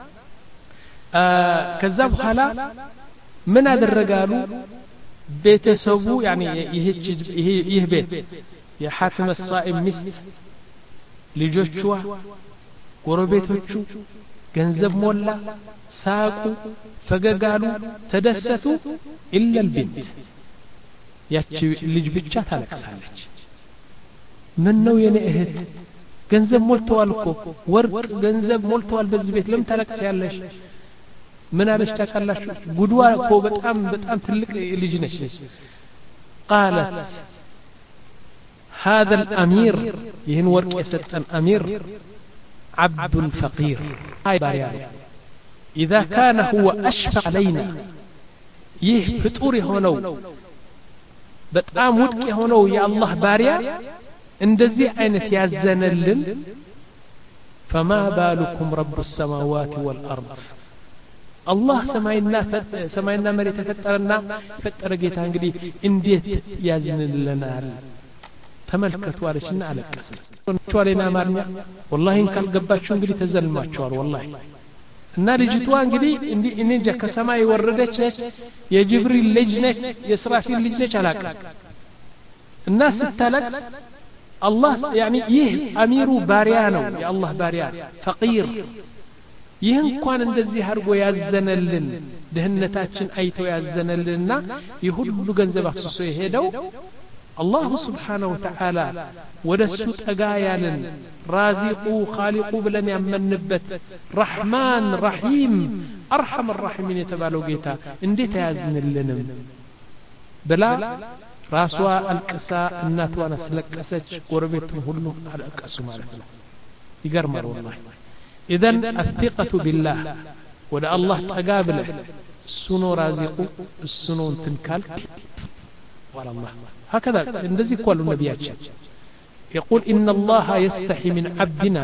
ከዛ በኋላ ምን አደረጋሉ ቤተሰቡ ያኒ ይህች ይህ ቤት የሐትም الصائم ሚስት ልጆቿ ጎረቤቶቹ ገንዘብ ሞላ ሳቁ ፈገጋሉ ተደሰቱ ኢላ البنت ያቺ ልጅ ብቻ ታለቅሳለች ምን ነው የኔ እህት ገንዘብ ሞልቷል እኮ ወርቅ ገንዘብ ሞልቷል በዚህ ቤት ለምን ታለቅሳለሽ ምን አለች ታውቃላችሁ ጉድዋ እኮ በጣም በጣም ትልቅ ልጅ ነች قالت هذا الامير ይህን ወርቅ የሰጠን አሚር عبد فقير هاي باريان إذا كان هو أشفع علينا يه فطوري هونو بتقام ودكي هونو يا الله باريا اندزي عينت يازنلن فما بالكم رب السماوات والأرض الله سماينا سماينا مريت فترنا فتر جيتا انجدي انديت يازنلنا ተመልከቱ አለችና አለቀሰች ቷሌና ማርኛ والله እንካል ገባችሁ እንግዲህ ተዘልማችኋል والله እና ልጅቷ እንግዲህ እንዲህ እንጃ ከሰማይ ወረደች የጅብሪል ልጅ ነች የስራፊል ልጅ ነች አላቀ እና ስታለቅስ الله يعني ይህ አሚሩ ባሪያ ነው የአላህ ባሪያ ፈቂር ይህ እንኳን እንደዚህ አድርጎ ያዘነልን ደህነታችን አይቶ ያዘነልንና ይሁሉ ገንዘብ አክሰሶ የሄደው الله سبحانه وتعالى ودسو تغايالن رازقو خالقو بلن يمنبت رحمن رحيم ارحم الراحمين يتبالو جيتا انديت يازنلنم بلا راسوا القسا الناتوا نسلقسج قربتهم كلهم القسوا معناته يغرمر والله اذا الثقه بالله ولا الله تقابله سنو رازقو السنو تنكال ولا الله هكذا الذي قال النبي يقول إن الله يستحي من عبدنا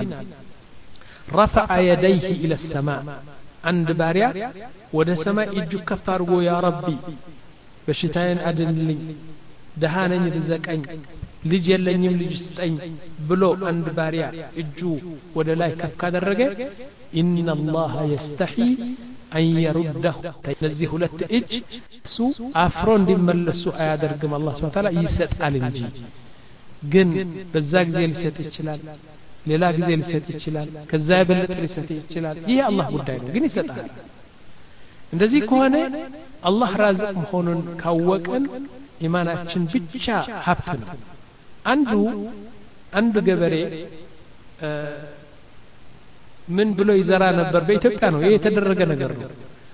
رفع يديه إلى السماء عند باريا ود السماء يجو كفارو يا ربي بشتاين أدن لي دهانني رزقني ልጅ የለኝም ልጅ ስጠኝ ብሎ አንድ ባሪያ እጁ ወደ ላይ ከፍ ካደረገ إن الله يستحي أن يرده تنزيه ሁለት እጅ እሱ አፍሮ እንዲመለሱ አያደርግም አላህ Subhanahu Wa Ta'ala ይሰጣል እንጂ ግን በዛ ጊዜ ሊሰጥ ይችላል ሌላ ጊዜ ሊሰጥ ይችላል ከዛ የበለጠ ሊሰጥ ይችላል ይሄ አላህ ጉዳይ ነው ግን ይሰጣል እንደዚህ ከሆነ አላህ ራዝቅ መሆኑን ካወቀን ኢማናችን ብቻ ሀብት ነው አንዱ አንዱ ገበሬ ምን ብሎ ይዘራ ነበር በኢትዮጵያ ነው ይሄ የተደረገ ነገር ነው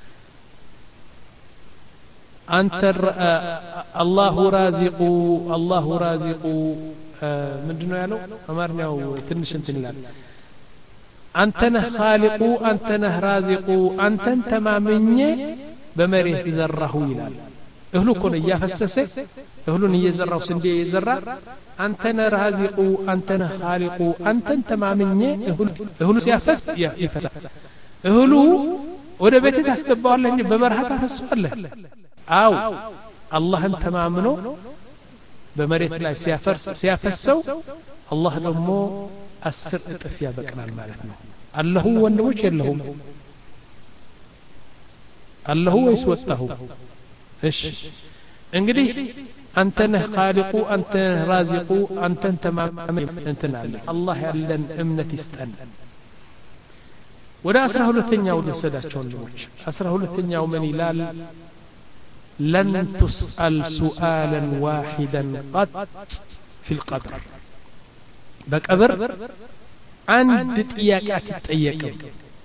አንተ አላሁ ራዚቁ አላሁ ራዚቁ ምንድነው ያለው አማርኛው ትንሽ እንትን ይላል አንተ ነህ ኻሊቁ አንተ ነህ ራዚቁ አንተን ተማምኜ በመሬት ዘራሁ ይላል እህሉ እኮ ነው እያፈሰሰ እህሉን እየዘራው ስንዴ እየዘራ አንተ ነህ ራዚቁ አንተ ነህ ኻሊቁ አንተን ተማምኜ እህሉ ሲያፈስ ይፈሳል እህሉ ወደ ቤት ታስገባዋለህ እንጂ በበረሃ ታፈስዋለህ አው አላህን ተማምኖ በመሬት ላይ ሲያፈርስ ሲያፈሰው አላህ ደግሞ አስር እጥፍ ያበቅናል ማለት ነው አላሁ ወንድሞች የለሁም አላሁ ወይስ ወጣሁ እሺ እንግዲህ አንተ ነህ ኻሊቁ አንተ ነህ ራዚቁ አንተን ተማምነን እንትን አለ አላህ ያለን እምነት ይስጠን ወደ አስራ ሁለተኛው ልሰዳቸው ወንድሞች አስራ ሁለተኛው ምን ይላል لن تسأل سؤالا واحدا قط في القبر بقبر عند ጥያቄ تطيقም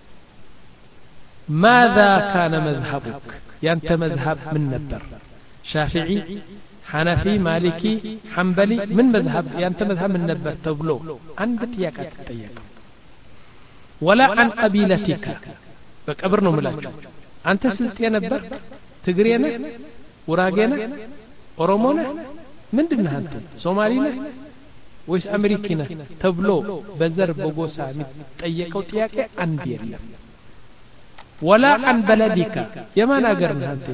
ماذا كان مذهبك ያንተ مذهب من ነበር شافعي حنفي مالكي حنبلي من مذهب ያንተ مذهب من ነበር ተብሎ አንድ ጥያቄ تطيقም ولا عن قبيلتك بقبر ነው ምላችሁ አንተ ስልጤ ነበር ትግሬ ነህ ወራጌ ነህ ኦሮሞ ነህ ምንድነህ አንተ ሶማሊ ነህ ወይስ አሜሪካ ነህ ተብሎ በዘር በጎሳ የሚጠየቀው ጥያቄ አንድ የለም ولا عن بلدك የማን ሀገር ነህ አንተ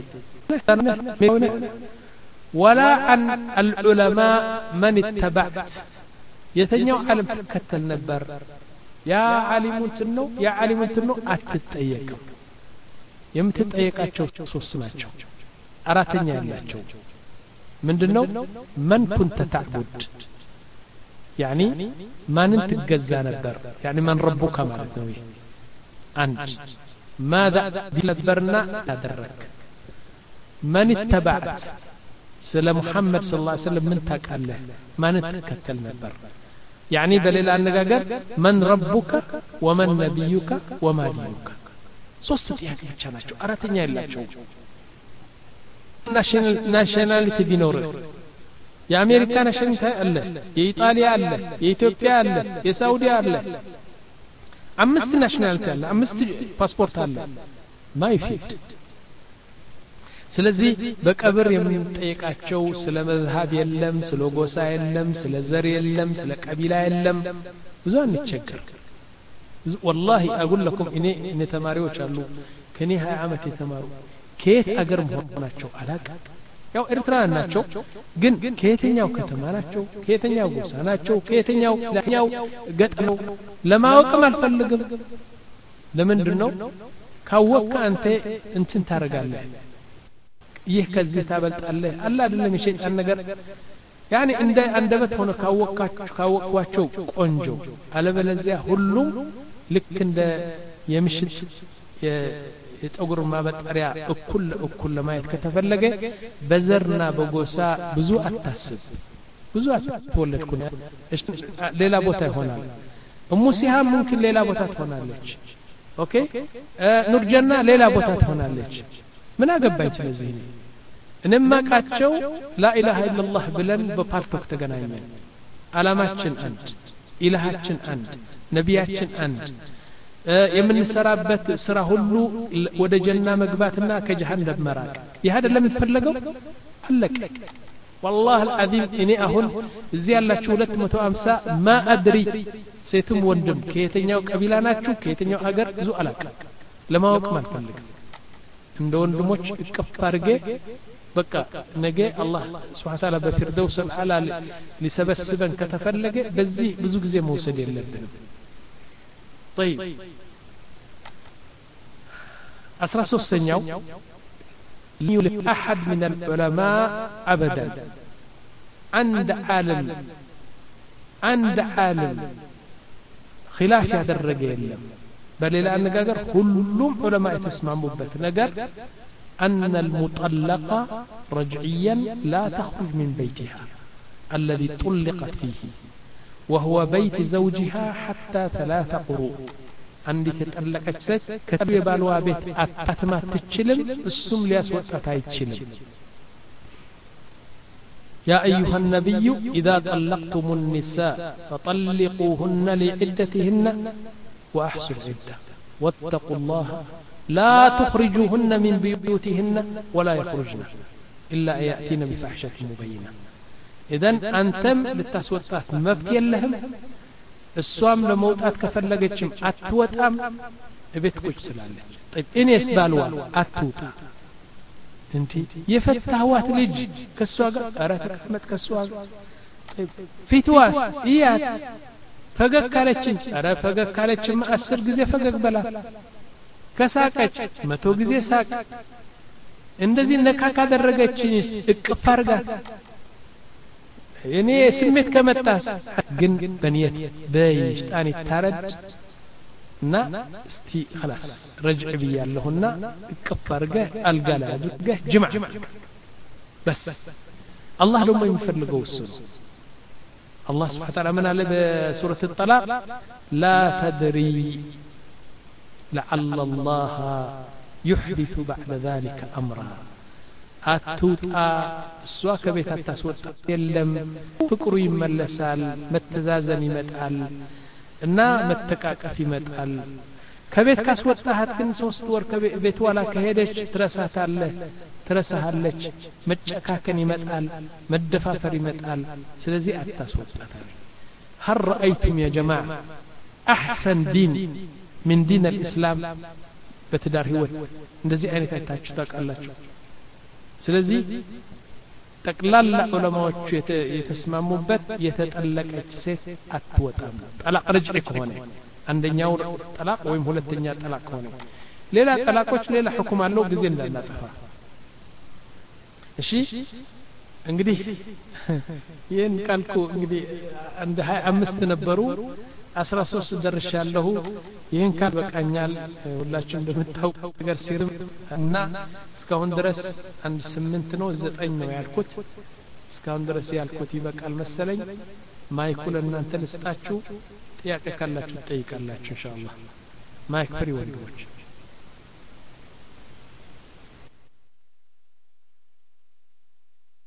ولا عن العلماء من اتبعت የተኛው ዓለም ተከተል ነበር ያ ዓሊሙን ነው ያ ዓሊሙን ነው አትጠየቅም የምትጠየቃቸው ሶስት ናቸው አራተኛ ያላቸው ምንድነው من كنت تعبد يعني ማንን ትገዛ ነበር يعني من ربك ማለት ነው አንድ ماذا ነበርና ታደረክ من اتبعت ስለ محمد صلى الله عليه وسلم ምን ታውቃለህ ማንን ተከተል ነበር يعني በሌላ አነጋገር من ربك ومن نبيك وما دينك ሶስት ጥያቄ ብቻ ናቸው አራተኛ ያላቸው ናሽናል ናሽናሊቲ ቢኖር የአሜሪካ ናሽናሊቲ አለ የኢጣሊያ አለ የኢትዮጵያ አለ የሳውዲ አለ አምስት ናሽናሊቲ አለ አምስት ፓስፖርት አለ ማይፊት ስለዚህ በቀብር የምንጠይቃቸው ስለ መዝሃብ የለም ስለ ጎሳ የለም ስለ ዘር የለም ስለ ቀቢላ የለም ብዙ አንቸገር والله اقول لكم اني اني ተማሪዎች አሉ ከኔ ሃያ አመት የተማሩ ከየት አገር መሆናቸው አላቅ ያው ኤርትራ ናቸው ግን ከየትኛው ከተማ ናቸው ከየትኛው ጎሳ ናቸው ከየትኛው ለኛው ገጥነው ለማወቅም አልፈልግም ለምንድነው ካወቅ አንተ እንትን ታረጋለህ ይህ ከዚህ ታበልጣለህ አላ አይደለም የሸይጣን ነገር ያኒ እንደ አንደበት ሆነ ካወቃችሁ ካወቋቸው ቆንጆ አለበለዚያ ሁሉም ልክ እንደ የምሽት የፀጉር ማበጠሪያ እኩል እኩል ለማየት ከተፈለገ በዘርና በጎሳ ብዙ አታስብ ብዙ አትወለድኩ ሌላ ቦታ ይሆናል እሙ ሲሃም ممكن ሌላ ቦታ ትሆናለች ኦኬ ኑርጀና ሌላ ቦታ ትሆናለች ምን አገባኝ ስለዚህ እንማቃቸው ላኢላሃ ኢላላህ ብለን በፓርቶክ ተገናኘን አላማችን አንድ ኢላሃችን አንድ ነቢያችን አንድ የምንሰራበት ስራ ሁሉ ወደ ጀና መግባትና ከጀሃነም መራቅ ይሄ አይደለም የሚፈለገው አለቀ والله العظيم እኔ አሁን እዚህ ያላችሁ ሁለት መቶ ሃምሳ ማ አድሪ ሴትም ወንድም ከየትኛው ቀቢላ ናችሁ ከየትኛው ሀገር ብዙ አላቀ ለማወቅ ማልፈልግ እንደ ወንድሞች እቅፍ አድርጌ በቃ ነገ አላህ Subhanahu Wa Ta'ala በፊርደውስ አላ ሊሰበስበን ከተፈለገ በዚህ ብዙ ጊዜ መውሰድ የለብንም طيب أسرى ሶስተኛው ليولف أحد من العلماء أبدا عند عالم عند عالم خلاف هذا الرجال بل إلى أن نقدر كلهم علماء تسمعوا بتنقر أن المطلقة رجعيا لا تخرج من بيتها الذي طلقت فيه وهو بيت زوجها حتى ثلاث قروء አንዲት የጠለቀች ሴት ከየባሏ ቤት አታትማ አትችልም እሱም ሊያስወጣት አይችልም يا أيها النبي إذا طلقتم النساء فطلقوهن لعدتهن وأحصوا العدة واتقوا الله لا تخرجوهن من بيوتهن ولا يخرجن إلا أن يأتين بفحشة مبينة إذن أنتم للتسوطات مفتيا لهم السوام لموتات كفلقتشم أتوتام بيتكوش سلالة طيب إن يسبالوا أتوتا انتي يفتحوات لج كسواق أراتك أحمد كسواق طيب في تواس إيات فقق كالتشن أرا فقق كالتشن ما أسر قزي فقق بلا كساكتش ما تو قزي ساك اندزي نكاكا درقتشنيس اكفارقات يعني سميت كمتاس جن بنيت بايش تاني تارد نا استي خلاص رجع بيا لهن كفرقه القلا دقه جمع بس الله لما يفرقه السن الله سبحانه وتعالى من على بسورة الطلاق لا تدري لعل الله يحدث بعد ذلك أمرا أتوتا سواك بيت التسوط يلم فكرو يملسال متزازن يمتال እና መተቃቀፍ ይመጣል ከቤት ካስወጣሃት ግን ሶስት ወር ከቤት ዋላ ከሄደች ትረሳታለህ ትረሳሃለች መጨካከን ይመጣል መደፋፈር ይመጣል ስለዚህ አታስወጣታል هل رأيتم يا جماعة أحسن دين من دين الإسلام بتدار هو እንደዚህ አይነት አይታችሁ ታውቃላችሁ ስለዚህ ጠቅላላ ዑለማዎቹ የተስማሙበት የተጠለቀች ሴት አትወጣም ጠላቅ ረጅዕ ከሆነ አንደኛው ጠላቅ ወይም ሁለተኛ ጠላቅ ከሆነ ሌላ ጠላቆች ሌላ ሁክም አለው ጊዜ እንዳናጠፋ እሺ እንግዲህ ይሄን ቃልኩ እንግዲህ አንድ ሃያ አምስት ነበሩ አስራ ሶስት ደርሻለሁ ይሄን ካል በቃኛል ሁላችሁ እንደምታውቁ ነገር ሲርም እና እስካሁን ድረስ አንድ ስምንት ነው ዘጠኝ ነው ያልኩት እስካሁን ድረስ ያልኩት ይበቃል መሰለኝ ማይኩ ለእናንተ ልስጣችሁ ጥያቄ ካላችሁ ጠይቃላችሁ ኢንሻአላህ ማይክ ፍሪ ወንድሞች